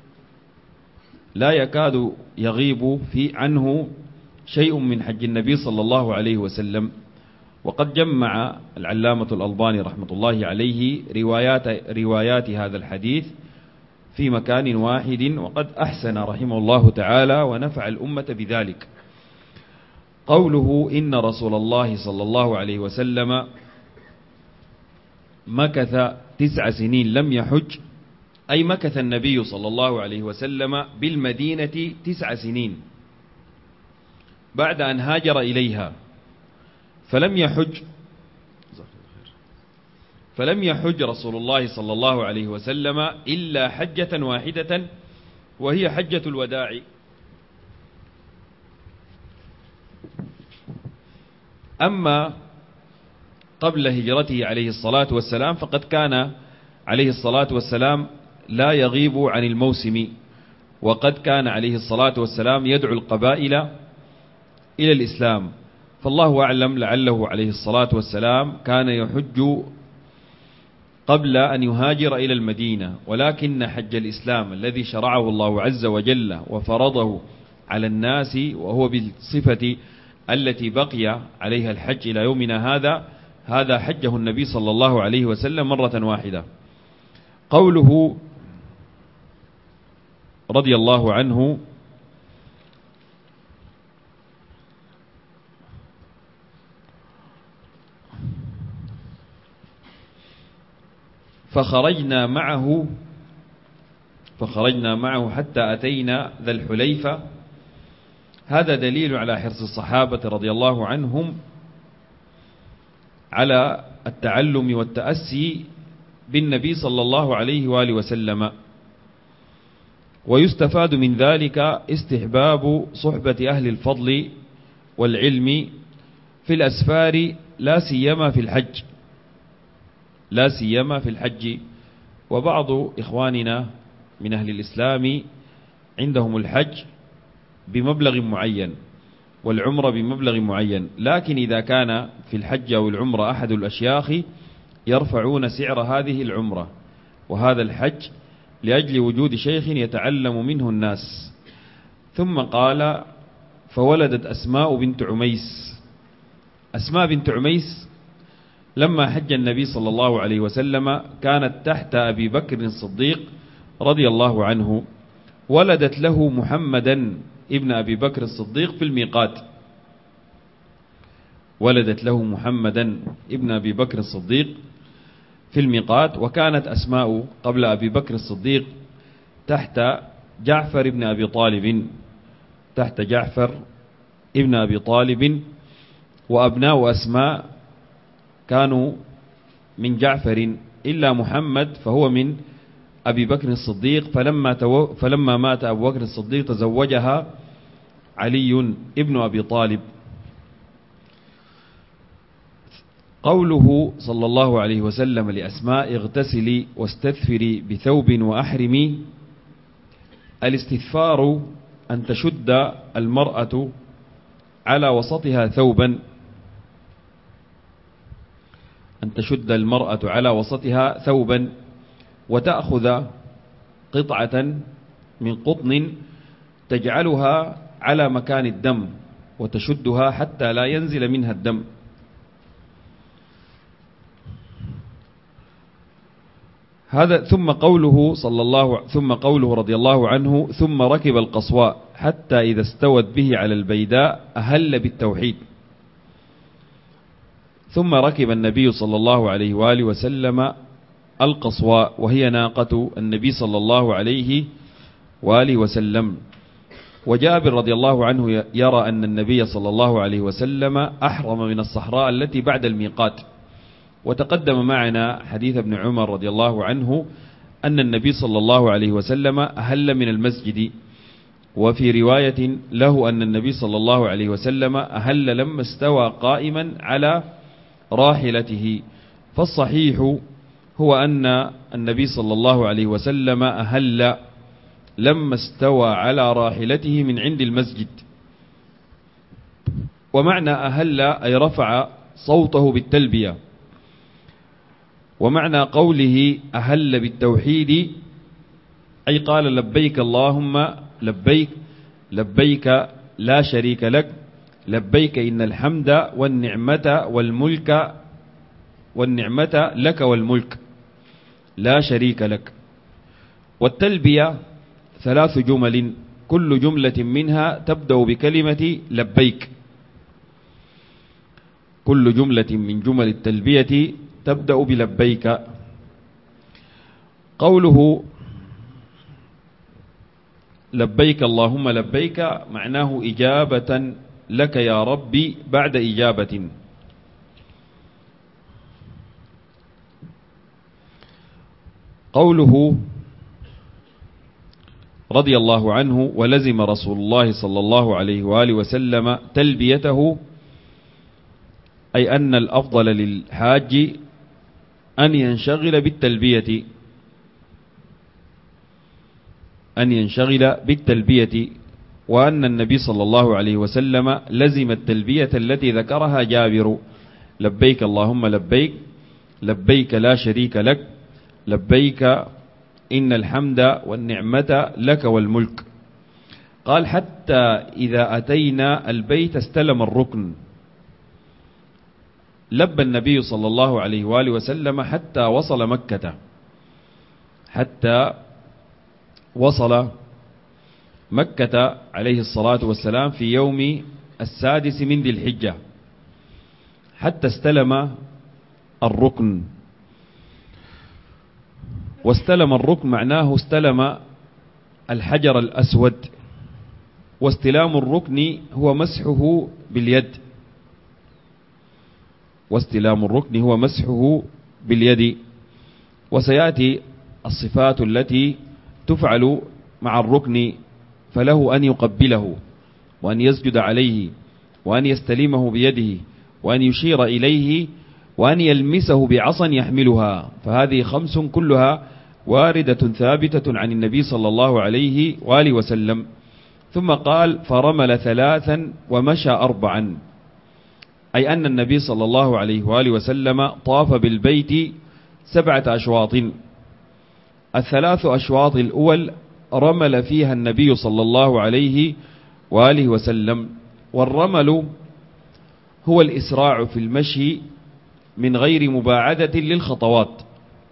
A: لا يكاد يغيب عنه شيء من حج النبي صلى الله عليه وسلم. وقد جمع العلامة الألباني رحمة الله عليه روايات هذا الحديث في مكان واحد، وقد أحسن رحمه الله تعالى ونفع الأمة بذلك. قوله إن رسول الله صلى الله عليه وسلم مكث 9 سنين لم يحج، أي مكث النبي صلى الله عليه وسلم بالمدينة 9 سنين بعد أن هاجر إليها، فلم يحج رسول الله صلى الله عليه وسلم إلا حجة واحدة، وهي حجة الوداع. أما قبل هجرته عليه الصلاة والسلام فقد كان عليه الصلاة والسلام لا يغيب عن الموسم، وقد كان عليه الصلاة والسلام يدعو القبائل إلى الإسلام. فالله أعلم لعله عليه الصلاة والسلام كان يحج قبل أن يهاجر إلى المدينة، ولكن حج الإسلام الذي شرعه الله عز وجل وفرضه على الناس، وهو بالصفة التي بقي عليها الحج إلى يومنا هذا حجه النبي صلى الله عليه وسلم مرة واحدة. قوله رضي الله عنه فخرجنا معه حتى أتينا ذا الحليفة، هذا دليل على حرص الصحابة رضي الله عنهم على التعلم والتأسي بالنبي صلى الله عليه وآله وسلم. ويستفاد من ذلك استحباب صحبة أهل الفضل والعلم في الأسفار، لا سيما في الحج. وبعض إخواننا من أهل الإسلام عندهم الحج بمبلغ معين والعمرة بمبلغ معين، لكن إذا كان في الحج أو العمرة أحد الأشياخ يرفعون سعر هذه العمرة وهذا الحج لأجل وجود شيخ يتعلم منه الناس. ثم قال فولدت أسماء بنت عميس لما حج النبي صلى الله عليه وسلم كانت تحت أبي بكر الصديق رضي الله عنه، ولدت له محمدا ابن أبي بكر الصديق في الميقات. وكانت أسماء قبل أبي بكر الصديق تحت جعفر ابن أبي طالب، وأبناء أسماء كانوا من جعفر إلا محمد فهو من أبي بكر الصديق، فلما مات أبو بكر الصديق تزوجها علي ابن أبي طالب. قوله صلى الله عليه وسلم لأسماء اغتسلي واستثفري بثوب وأحرمي، الاستثفار أن تشد المرأة على وسطها ثوبا وتأخذ قطعة من قطن تجعلها على مكان الدم وتشدها حتى لا ينزل منها الدم. ثم قوله رضي الله عنه ثم ركب القصواء حتى إذا استوت به على البيداء أهل بالتوحيد. ثم ركب النبي صلى الله عليه وآله وسلم القصواء، وهي ناقة النبي صلى الله عليه وآله وسلم. وجابر رضي الله عنه يرى أن النبي صلى الله عليه وسلم أحرم من الصحراء التي بعد الميقات. وتقدم معنا حديث ابن عمر رضي الله عنه أن النبي صلى الله عليه وسلم أهل من المسجد، وفي رواية له أن النبي صلى الله عليه وسلم أهل لما استوى قائما على راحلته. فالصحيح هو أن النبي صلى الله عليه وسلم أهل لما استوى على راحلته من عند المسجد. ومعنى أهل أي رفع صوته بالتلبية. ومعنى قوله أهل بالتوحيد أي قال لبيك اللهم لبيك، لبيك لا شريك لك، لبيك إن الحمد والنعمة لك والملك لا شريك لك. والتلبية 3 جمل كل جملة منها تبدأ بكلمة لبيك. كل جملة من جمل التلبية تبدأ بلبيك. قوله لبيك اللهم لبيك معناه إجابة لك يا ربي بعد إجابة. قوله رضي الله عنه ولزم رسول الله صلى الله عليه وآله وسلم تلبيته، أي أن الأفضل للحاج أن ينشغل بالتلبية، وأن النبي صلى الله عليه وسلم لزم التلبية التي ذكرها جابر: لبيك اللهم لبيك، لبيك لا شريك لك، لبيك إن الحمد والنعمة لك والملك. قال حتى إذا أتينا البيت استلم الركن. لبى النبي صلى الله عليه وآله وسلم حتى وصل مكة عليه الصلاة والسلام في يوم 6 من ذي الحجة، حتى استلم الركن. واستلم الركن معناه استلم الحجر الأسود. واستلام الركن هو مسحه باليد. وسيأتي الصفات التي تفعل مع الركن، فله أن يقبله، وأن يسجد عليه، وأن يستلمه بيده، وأن يشير إليه، وأن يلمسه بعصا يحملها. فهذه 5 كلها واردة ثابتة عن النبي صلى الله عليه وآله وسلم. ثم قال فرمل 3 ومشى 4، أي أن النبي صلى الله عليه وآله وسلم طاف بالبيت 7 أشواط. 3 أشواط الأول رمل فيها النبي صلى الله عليه وآله وسلم. والرمل هو الإسراع في المشي من غير مباعدة للخطوات.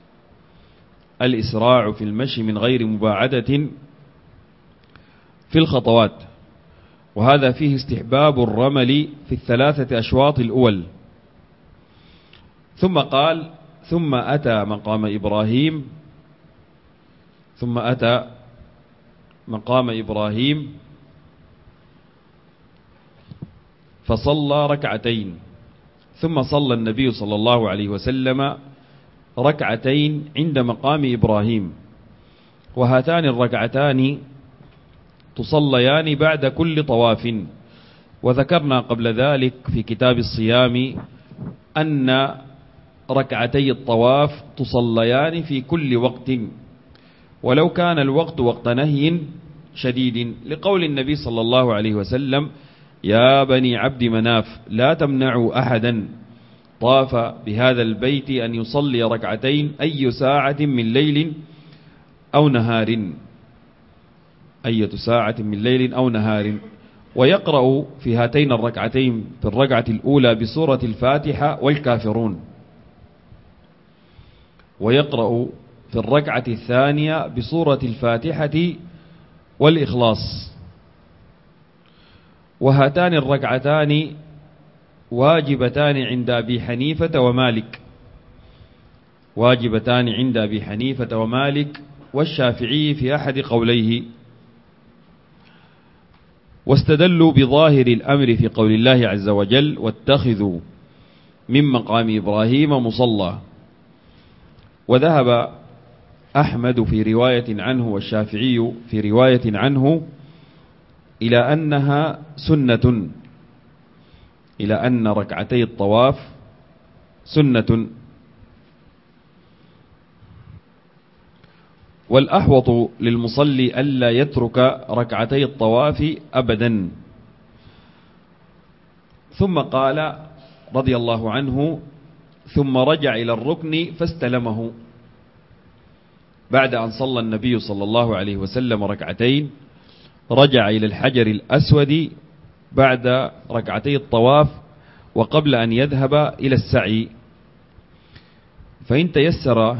A: الإسراع في المشي من غير مباعدة في الخطوات. وهذا فيه استحباب الرمل في 3 أشواط الأول. ثم قال ثم أتى مقام إبراهيم فصلى 2 ثم صلى النبي صلى الله عليه وسلم 2 عند مقام إبراهيم. وهاتان الركعتان تصليان بعد كل طواف. وذكرنا قبل ذلك في كتاب الصيام أن 2 الطواف تصليان في كل وقت، ولو كان الوقت وقت نهي شديد، لقول النبي صلى الله عليه وسلم: يا بني عبد مناف لا تمنعوا أحدا طاف بهذا البيت أن يصلي 2 أي ساعة من ليل أو نهار. ويقرأ في هاتين الركعتين في الركعة الأولى بسورة الفاتحة والكافرون، ويقرأ في الركعة الثانية بسورة الفاتحة والإخلاص. وهاتان الركعتان واجبتان عند أبي حنيفة ومالك والشافعي في أحد قوليه. واستدلوا بظاهر الأمر في قول الله عز وجل واتخذوا من مقام إبراهيم مصلى. وذهب أحمد في رواية عنه والشافعي في رواية عنه إلى أنها سنة، إلى أن ركعتي الطواف سنة. والأحوط للمصلي ألا يترك ركعتي الطواف أبدا. ثم قال رضي الله عنه ثم رجع إلى الركن فاستلمه، بعد أن صلى النبي صلى الله عليه وسلم ركعتين رجع إلى الحجر الأسود بعد ركعتي الطواف وقبل أن يذهب إلى السعي. فإن تيسر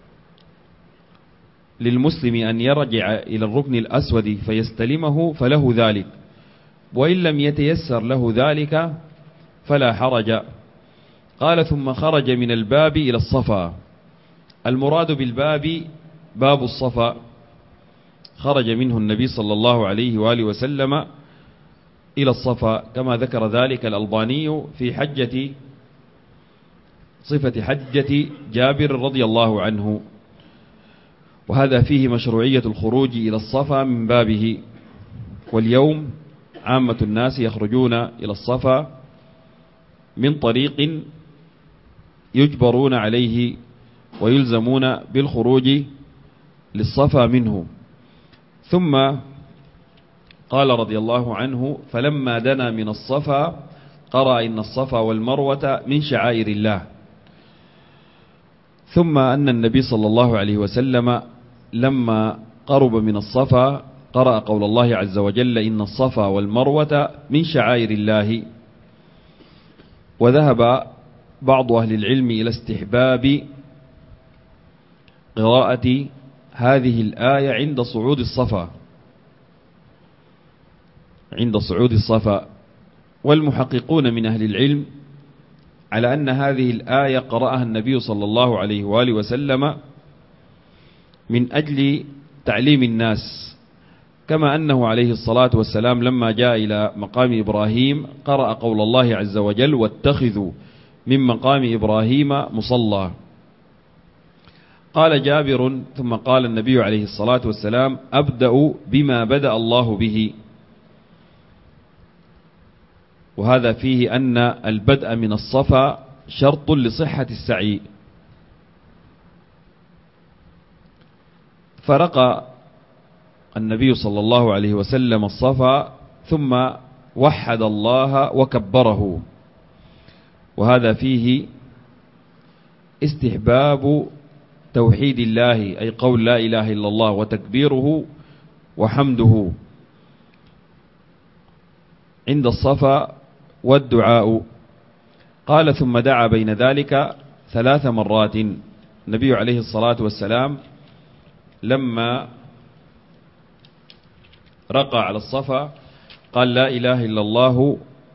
A: للمسلم أن يرجع إلى الركن الأسود فيستلمه فله ذلك، وإن لم يتيسر له ذلك فلا حرج. قال ثم خرج من الباب إلى الصفا. المراد بالباب باب الصفا، خرج منه النبي صلى الله عليه وآله وسلم إلى الصفا، كما ذكر ذلك الألباني في صفة حجة جابر رضي الله عنه. وهذا فيه مشروعية الخروج إلى الصفا من بابه. واليوم عامة الناس يخرجون إلى الصفا من طريق يجبرون عليه ويلزمون بالخروج للصفا منه. ثم قال رضي الله عنه فلما دنا من الصفا قرأ إن الصفا والمروة من شعائر الله. ثم أن النبي صلى الله عليه وسلم لما قرب من الصفا قرأ قول الله عز وجل إن الصفا والمروة من شعائر الله. وذهب بعض أهل العلم إلى استحباب قراءة هذه الآية عند صعود الصفا، والمحققون من أهل العلم على أن هذه الآية قرأها النبي صلى الله عليه وآله وسلم من أجل تعليم الناس، كما أنه عليه الصلاة والسلام لما جاء إلى مقام إبراهيم قرأ قول الله عز وجل واتخذوا من مقام إبراهيم مصلى. قال جابر ثم قال النبي عليه الصلاة والسلام أبدأ بما بدأ الله به. وهذا فيه أن البدء من الصفا شرط لصحة السعي. فرقى النبي صلى الله عليه وسلم الصفا ثم وحد الله وكبره، وهذا فيه استحباب توحيد الله أي قول لا إله إلا الله وتكبيره وحمده عند الصفا والدعاء. قال ثم دعا بين ذلك 3 مرات. النبي عليه الصلاة والسلام لما رقى على الصفا قال لا إله إلا الله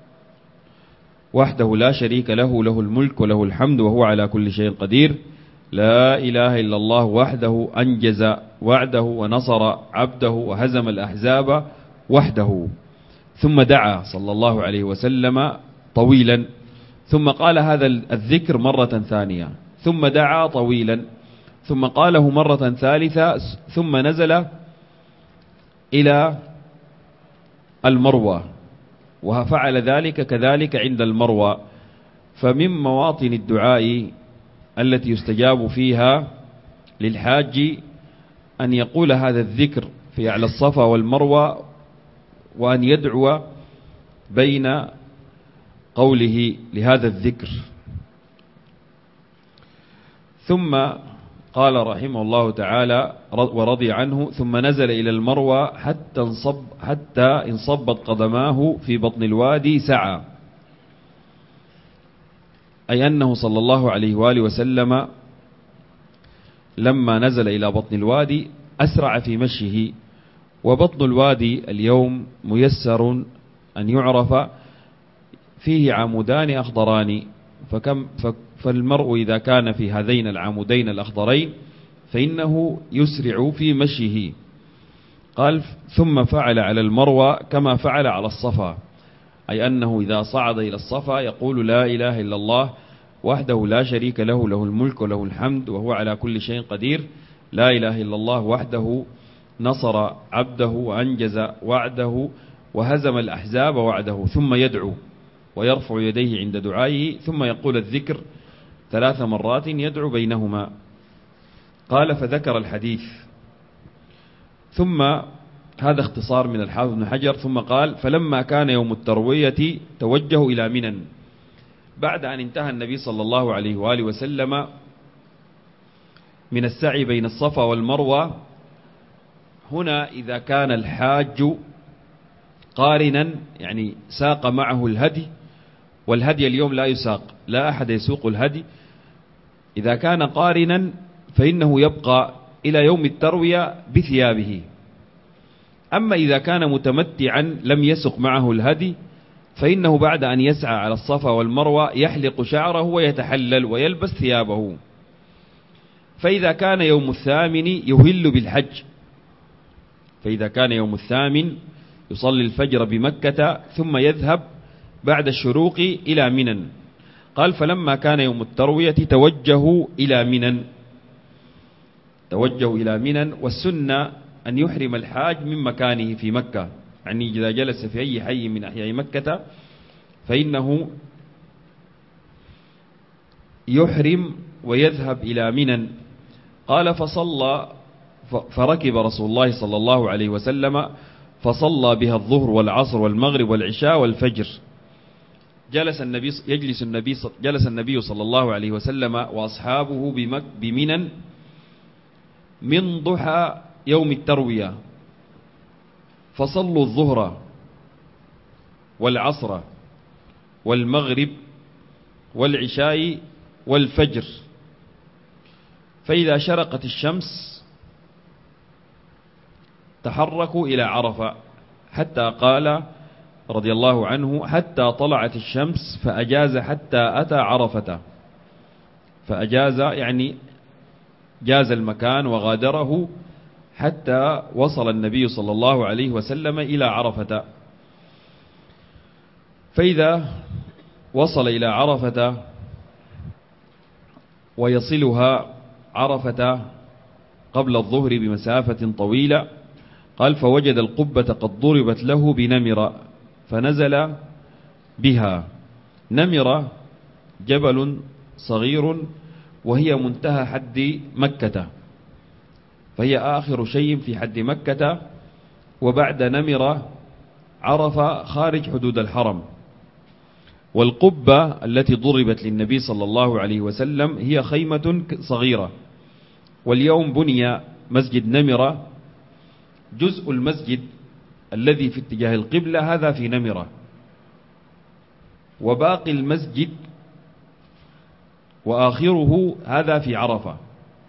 A: وحده لا شريك له له الملك وله الحمد وهو على كل شيء قدير، لا إله إلا الله وحده أنجز وعده ونصر عبده وهزم الأحزاب وحده. ثم دعا صلى الله عليه وسلم طويلا، ثم قال هذا الذكر مرة ثانية، ثم دعا طويلا، ثم قاله مرة ثالثة، ثم نزل إلى المروة وفعل ذلك كذلك عند المروة. فمن مواطن الدعاء التي يستجاب فيها للحاج أن يقول هذا الذكر في أعلى الصفا والمروة، وأن يدعو بين قوله لهذا الذكر. ثم قال رحمه الله تعالى ورضي عنه ثم نزل إلى المروة حتى انصبت قدماه في بطن الوادي سعى، أي أنه صلى الله عليه وآله وسلم لما نزل إلى بطن الوادي أسرع في مشيه. وبطن الوادي اليوم ميسر أن يعرف فيه عمودان أخضران، فالمرء إذا كان في هذين العمودين الأخضرين فإنه يسرع في مشيه. قال ثم فعل على المروة كما فعل على الصفا، أي أنه إذا صعد إلى الصفا يقول لا إله إلا الله وحده لا شريك له، له الملك وله الحمد وهو على كل شيء قدير، لا إله إلا الله وحده نصر عبده وأنجز وعده وهزم الأحزاب وعده، ثم يدعو ويرفع يديه عند دعائه، ثم يقول الذكر 3 مرات يدعو بينهما. قال فذكر الحديث، ثم هذا اختصار من الحافظ بن حجر، ثم قال فلما كان يوم التروية توجهوا إلى منى، بعد أن انتهى النبي صلى الله عليه وآله وسلم من السعي بين الصفا والمروة. هنا إذا كان الحاج قارنا يعني ساق معه الهدي، والهدي اليوم لا يساق، لا أحد يسوق الهدي، إذا كان قارنا فإنه يبقى إلى يوم التروية بثيابه. أما إذا كان متمتعا لم يسق معه الهدي فإنه بعد أن يسعى على الصفا والمروة يحلق شعره ويتحلل ويلبس ثيابه. فإذا كان يوم الثامن يهل بالحج، فإذا كان يوم الثامن يصلي الفجر بمكة ثم يذهب بعد الشروق إلى منى. قال فلما كان يوم التروية توجهوا إلى منى، توجهوا إلى منى. والسنة أن يحرم الحاج من مكانه في مكة، يعني إذا جلس في أي حي من أحياء مكة فإنه يحرم ويذهب إلى منى. قال فركب رسول الله صلى الله عليه وسلم فصلى بها الظهر والعصر والمغرب والعشاء والفجر. جلس النبي صلى الله عليه وسلم وأصحابه بمنى من ضحى يوم التروية، فصلوا الظهر والعصر والمغرب والعشاء والفجر، فإذا شرقت الشمس تحركوا إلى عرفة، حتى قال رضي الله عنه حتى طلعت الشمس فأجاز حتى أتى عرفة. فأجاز يعني جاز المكان وغادره حتى وصل النبي صلى الله عليه وسلم إلى عرفة. فإذا وصل إلى عرفة ويصلها عرفة قبل الظهر بمسافة طويلة، قال فوجد القبة قد ضربت له بنمرة فنزل بها. نمرة جبل صغير وهي منتهى حد مكة، فهي آخر شيء في حد مكة، وبعد نمرة عرفة خارج حدود الحرم. والقبة التي ضربت للنبي صلى الله عليه وسلم هي خيمة صغيرة. واليوم بني مسجد نمرة، جزء المسجد الذي في اتجاه القبلة هذا في نمرة، وباقي المسجد وآخره هذا في عرفة.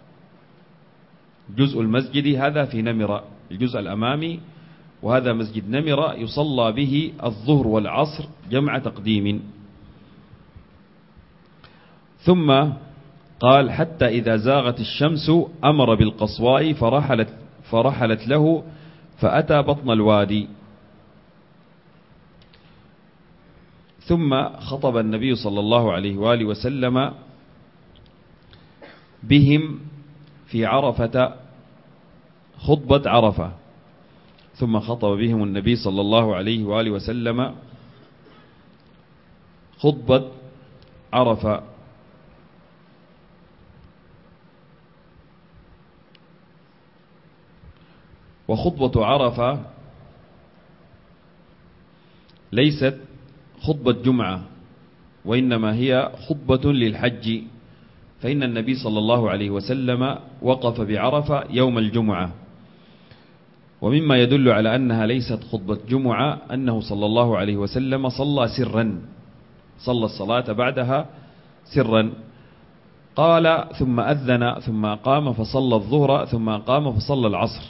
A: جزء المسجد هذا في نمرة الجزء الأمامي، وهذا مسجد نمرة يصلى به الظهر والعصر جمع تقديم. ثم قال حتى إذا زاغت الشمس أمر بالقصواء فرحلت له فأتى بطن الوادي. ثم خطب النبي صلى الله عليه وآله وسلم بهم في عرفة خطبة عرفة. ثم خطب بهم النبي صلى الله عليه وآله وسلم خطبة عرفة. وخطبة عرفة ليست خطبة جمعة، وإنما هي خطبة للحج، فإن النبي صلى الله عليه وسلم وقف بعرفة يوم الجمعة. ومما يدل على أنها ليست خطبة جمعة أنه صلى الله عليه وسلم صلى سرا، صلى الصلاة بعدها سرا. قال ثم أذن ثم قام فصلى الظهر ثم قام فصلى العصر.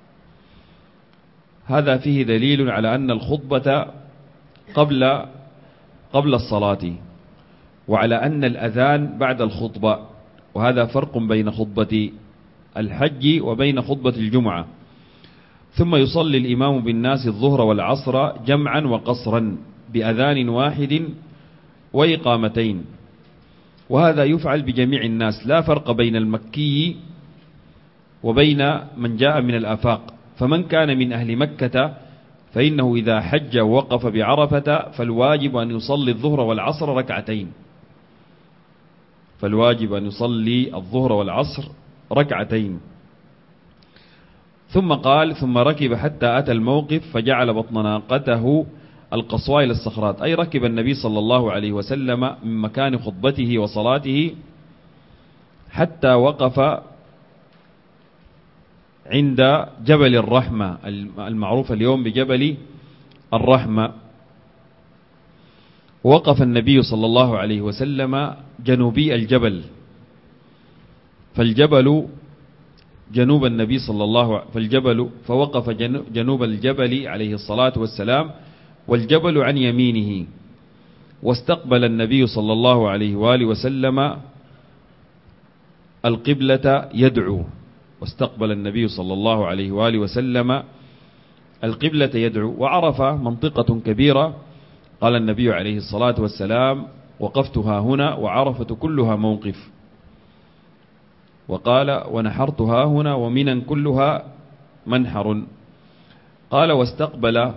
A: هذا فيه دليل على أن الخطبة قبل الصلاة، وعلى أن الأذان بعد الخطبة، وهذا فرق بين خطبة الحج وبين خطبة الجمعة. ثم يصلي الإمام بالناس الظهر والعصر جمعا وقصرا بأذان واحد وإقامتين، وهذا يفعل بجميع الناس لا فرق بين المكي وبين من جاء من الآفاق. فمن كان من أهل مكة فإنه إذا حج ووقف بعرفة فالواجب أن يصلي الظهر والعصر ركعتين، فالواجب أن يصلي الظهر والعصر ركعتين. ثم قال: ثم ركب حتى أتى الموقف فجعل بطن ناقته القصوى إلى الصخرات، أي ركب النبي صلى الله عليه وسلم من مكان خطبته وصلاته حتى وقف عند جبل الرحمة المعروف اليوم بجبل الرحمة. وقف النبي صلى الله عليه وسلم جنوبي الجبل، فالجبل جنوب النبي صلى الله عليه فوقف جنوب الجبل عليه الصلاة والسلام، والجبل عن يمينه. واستقبل النبي صلى الله عليه وآله وسلم القبلة يدعو، واستقبل النبي صلى الله عليه وآله وسلم القبلة يدعو. وعرفة منطقة كبيرة، قال النبي عليه الصلاة والسلام: وقفتها هنا وعرفة كلها موقف، وقال: ونحرتها هنا ومنى كلها منحر. قال: واستقبل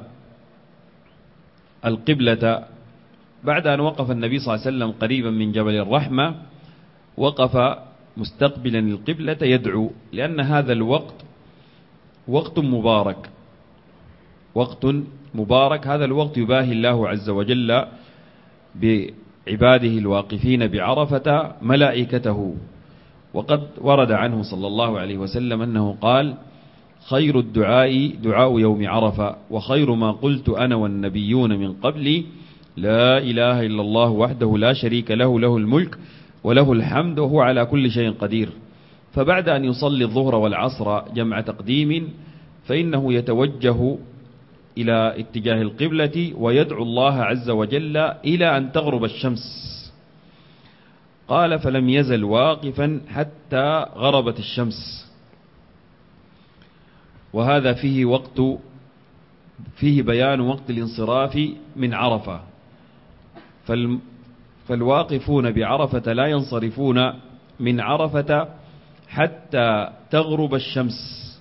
A: القبلة بعد أن وقف النبي صلى الله عليه وسلم قريبا من جبل الرحمة، وقف مستقبلا القبلة يدعو، لأن هذا الوقت وقت مبارك، وقت مبارك. هذا الوقت يباهي الله عز وجل بعباده الواقفين بعرفة ملائكته. وقد ورد عنه صلى الله عليه وسلم أنه قال: خير الدعاء دعاء يوم عرفة، وخير ما قلت أنا والنبيون من قبلي لا إله إلا الله وحده لا شريك له، له الملك وله الحمد وهو على كل شيء قدير. فبعد أن يصلي الظهر والعصر جمع تقديم فإنه يتوجه إلى اتجاه القبلة ويدعو الله عز وجل إلى أن تغرب الشمس. قال: فلم يزل واقفا حتى غربت الشمس. وهذا فيه بيان وقت الانصراف من عرفة. فالواقفون بعرفة لا ينصرفون من عرفة حتى تغرب الشمس،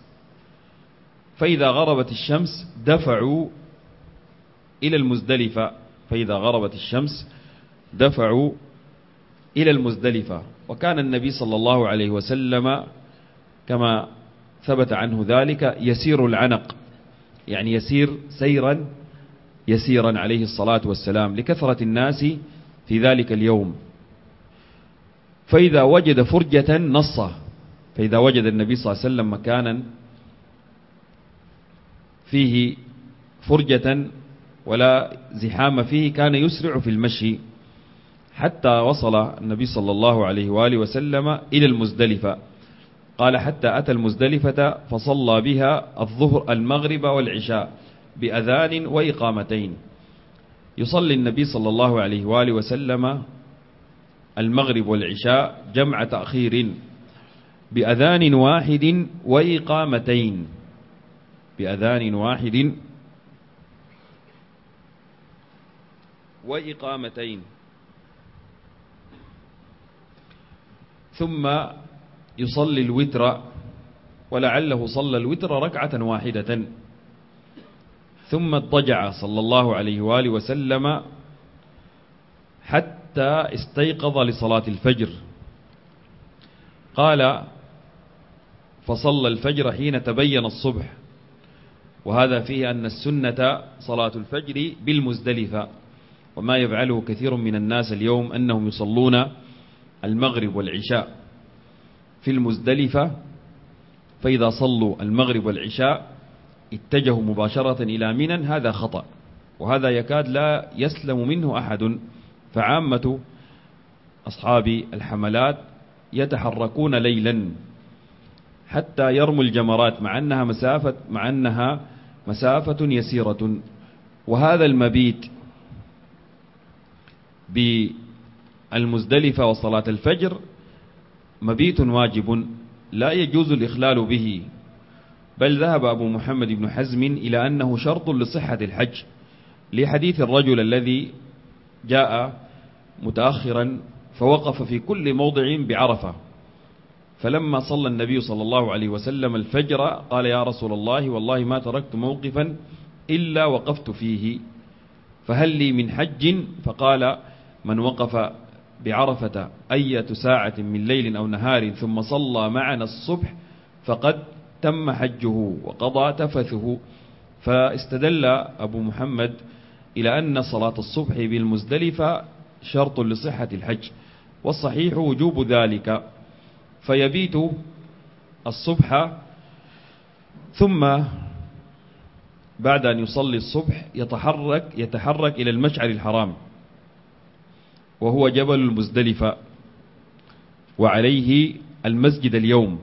A: فإذا غربت الشمس دفعوا إلى المزدلفة، فإذا غربت الشمس دفعوا إلى المزدلفة. وكان النبي صلى الله عليه وسلم كما ثبت عنه ذلك يسير العنق، يعني يسير سيرا يسيرا عليه الصلاة والسلام لكثرة الناس في ذلك اليوم. فإذا وجد فرجة نصه، فإذا وجد النبي صلى الله عليه وسلم مكانا فيه فرجة ولا زحام فيه كان يسرع في المشي، حتى وصل النبي صلى الله عليه وآله وسلم إلى المزدلفة. قال: حتى أتى المزدلفة فصلى بها الظهر المغرب والعشاء بأذان وإقامتين. يصلي النبي صلى الله عليه وآله وسلم المغرب والعشاء جمع تأخير بأذان واحد وإقامتين، بأذان واحد وإقامتين. ثم يصلي الوتر، ولعله صلى الوتر ركعة واحدة، ثم اضطجع صلى الله عليه وآله وسلم حتى استيقظ لصلاة الفجر. قال: فصلى الفجر حين تبين الصبح. وهذا فيه أن السنة صلاة الفجر بالمزدلفة، وما يفعله كثير من الناس اليوم أنهم يصلون المغرب والعشاء في المزدلفة، فإذا صلوا المغرب والعشاء اتجهوا مباشرة إلى منى. هذا خطأ، وهذا يكاد لا يسلم منه أحد. فعامة أصحاب الحملات يتحركون ليلا حتى يرموا الجمرات مع أنها مسافة يسيرة. وهذا المبيت بالمزدلفة وصلاة الفجر مبيت واجب لا يجوز الإخلال به، بل ذهب أبو محمد بن حزم إلى أنه شرط لصحة الحج، لحديث الرجل الذي جاء متأخرا فوقف في كل موضع بعرفة، فلما صلى النبي صلى الله عليه وسلم الفجر قال: يا رسول الله، والله ما تركت موقفا إلا وقفت فيه، فهل لي من حج؟ فقال: من وقف بعرفة أية ساعة من ليل أو نهار ثم صلى معنا الصبح فقد تم حجه وقضى تفثه. فاستدل أبو محمد إلى أن صلاة الصبح بالمزدلفة شرط لصحة الحج، والصحيح وجوب ذلك، فيبيت الصبح ثم بعد أن يصلي الصبح يتحرك إلى المشعر الحرام وهو جبل المزدلفة، وعليه المسجد اليوم،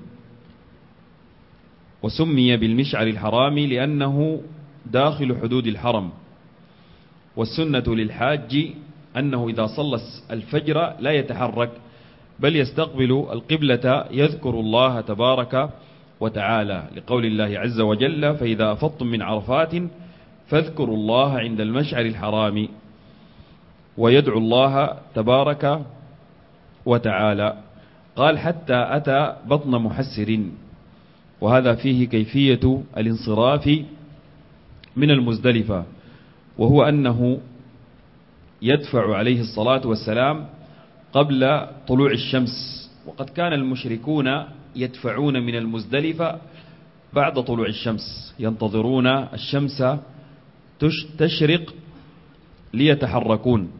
A: وسمي بالمشعر الحرام لأنه داخل حدود الحرم. والسنة للحاج أنه إذا صلى الفجر لا يتحرك، بل يستقبل القبلة يذكر الله تبارك وتعالى، لقول الله عز وجل: فإذا أفضتم من عرفات فاذكروا الله عند المشعر الحرام، ويدعو الله تبارك وتعالى. قال: حتى أتى بطن محسر، وهذا فيه كيفية الانصراف من المزدلفة، وهو أنه يدفع عليه الصلاة والسلام قبل طلوع الشمس، وقد كان المشركون يدفعون من المزدلفة بعد طلوع الشمس، ينتظرون الشمس تشرق ليتحركون.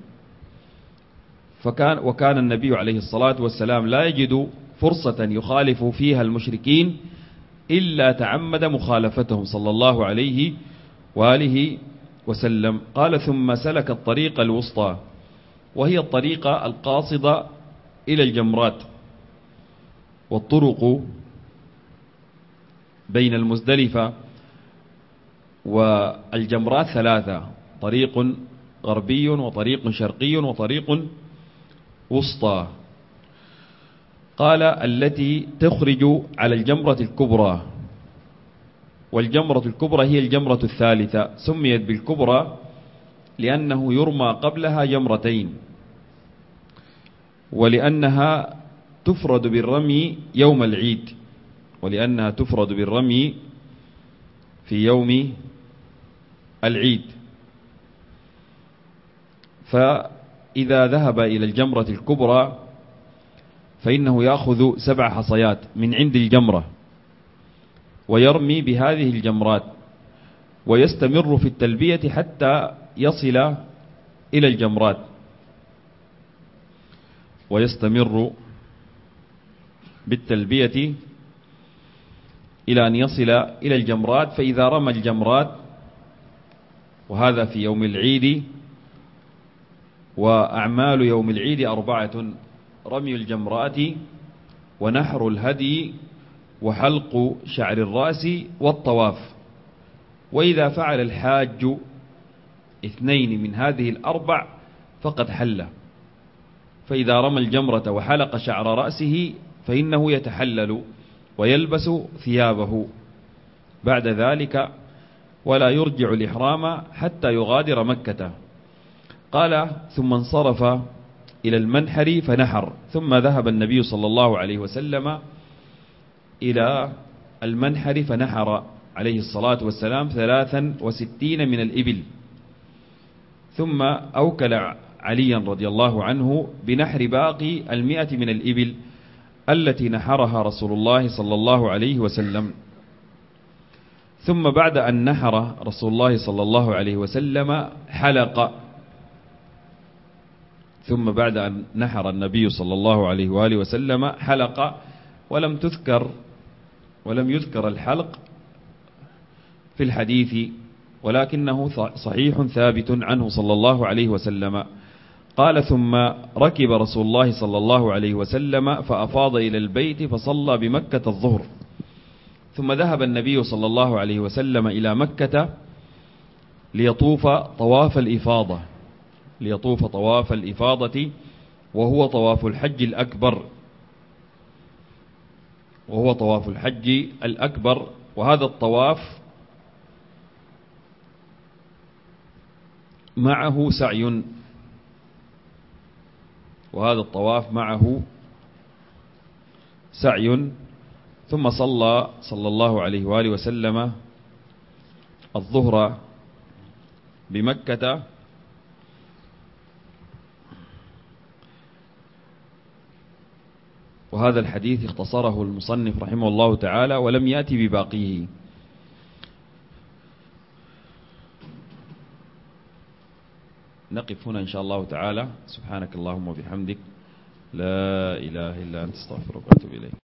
A: وكان النبي عليه الصلاة والسلام لا يجد فرصة يخالف فيها المشركين إلا تعمد مخالفتهم صلى الله عليه وآله وسلم. قال: ثم سلك الطريق الوسطى، وهي الطريقة القاصدة إلى الجمرات. والطرق بين المزدلفة والجمرات ثلاثة: طريق غربي، وطريق شرقي، وطريق وسطى. قال: التي تخرج على الجمرة الكبرى، والجمرة الكبرى هي الجمرة الثالثة، سميت بالكبرى لأنه يرمى قبلها جمرتين، ولأنها تفرد بالرمي يوم العيد، ولأنها تفرد بالرمي في يوم العيد. فإذا ذهب إلى الجمرة الكبرى فإنه يأخذ 7 حصيات من عند الجمرة ويرمي بهذه الجمرات، ويستمر في التلبية حتى يصل إلى الجمرات، ويستمر بالتلبية إلى أن يصل إلى الجمرات. فإذا رمى الجمرات، وهذا في يوم العيد، وأعمال يوم العيد 4: رمي الجمرات، ونحر الهدي، وحلق شعر الرأس، والطواف. وإذا فعل الحاج 2 من هذه ال4 فقد حل. فإذا رمى الجمرة وحلق شعر رأسه فإنه يتحلل ويلبس ثيابه بعد ذلك، ولا يرجع الإحرام حتى يغادر مكة. قال: ثم انصرف إلى المنحر فنحر، ثم ذهب النبي صلى الله عليه وسلم إلى المنحر فنحر عليه الصلاة والسلام 63 من الإبل، ثم أوكل عليا رضي الله عنه بنحر باقي 100 من الإبل التي نحرها رسول الله صلى الله عليه وسلم. ثم بعد أن نحر رسول الله صلى الله عليه وسلم حلق، ثم بعد أن نحر النبي صلى الله عليه وآله وسلم حلق، ولم يذكر الحلق في الحديث، ولكنه صحيح ثابت عنه صلى الله عليه وسلم. قال: ثم ركب رسول الله صلى الله عليه وسلم فأفاض إلى البيت فصلى بمكة الظهر، ثم ذهب النبي صلى الله عليه وسلم إلى مكة ليطوف طواف الإفاضة، وهو طواف الحج الأكبر، وهذا الطواف معه سعي، وهذا الطواف معه سعي. ثم صلى الله عليه وآله وسلم الظهر بمكة، وهذا الحديث اختصره المصنف رحمه الله تعالى ولم يأتي بباقيه. نقف هنا إن شاء الله تعالى. سبحانك اللهم وبحمدك، لا إله إلا أنت، استغفرك وأتوب إليك.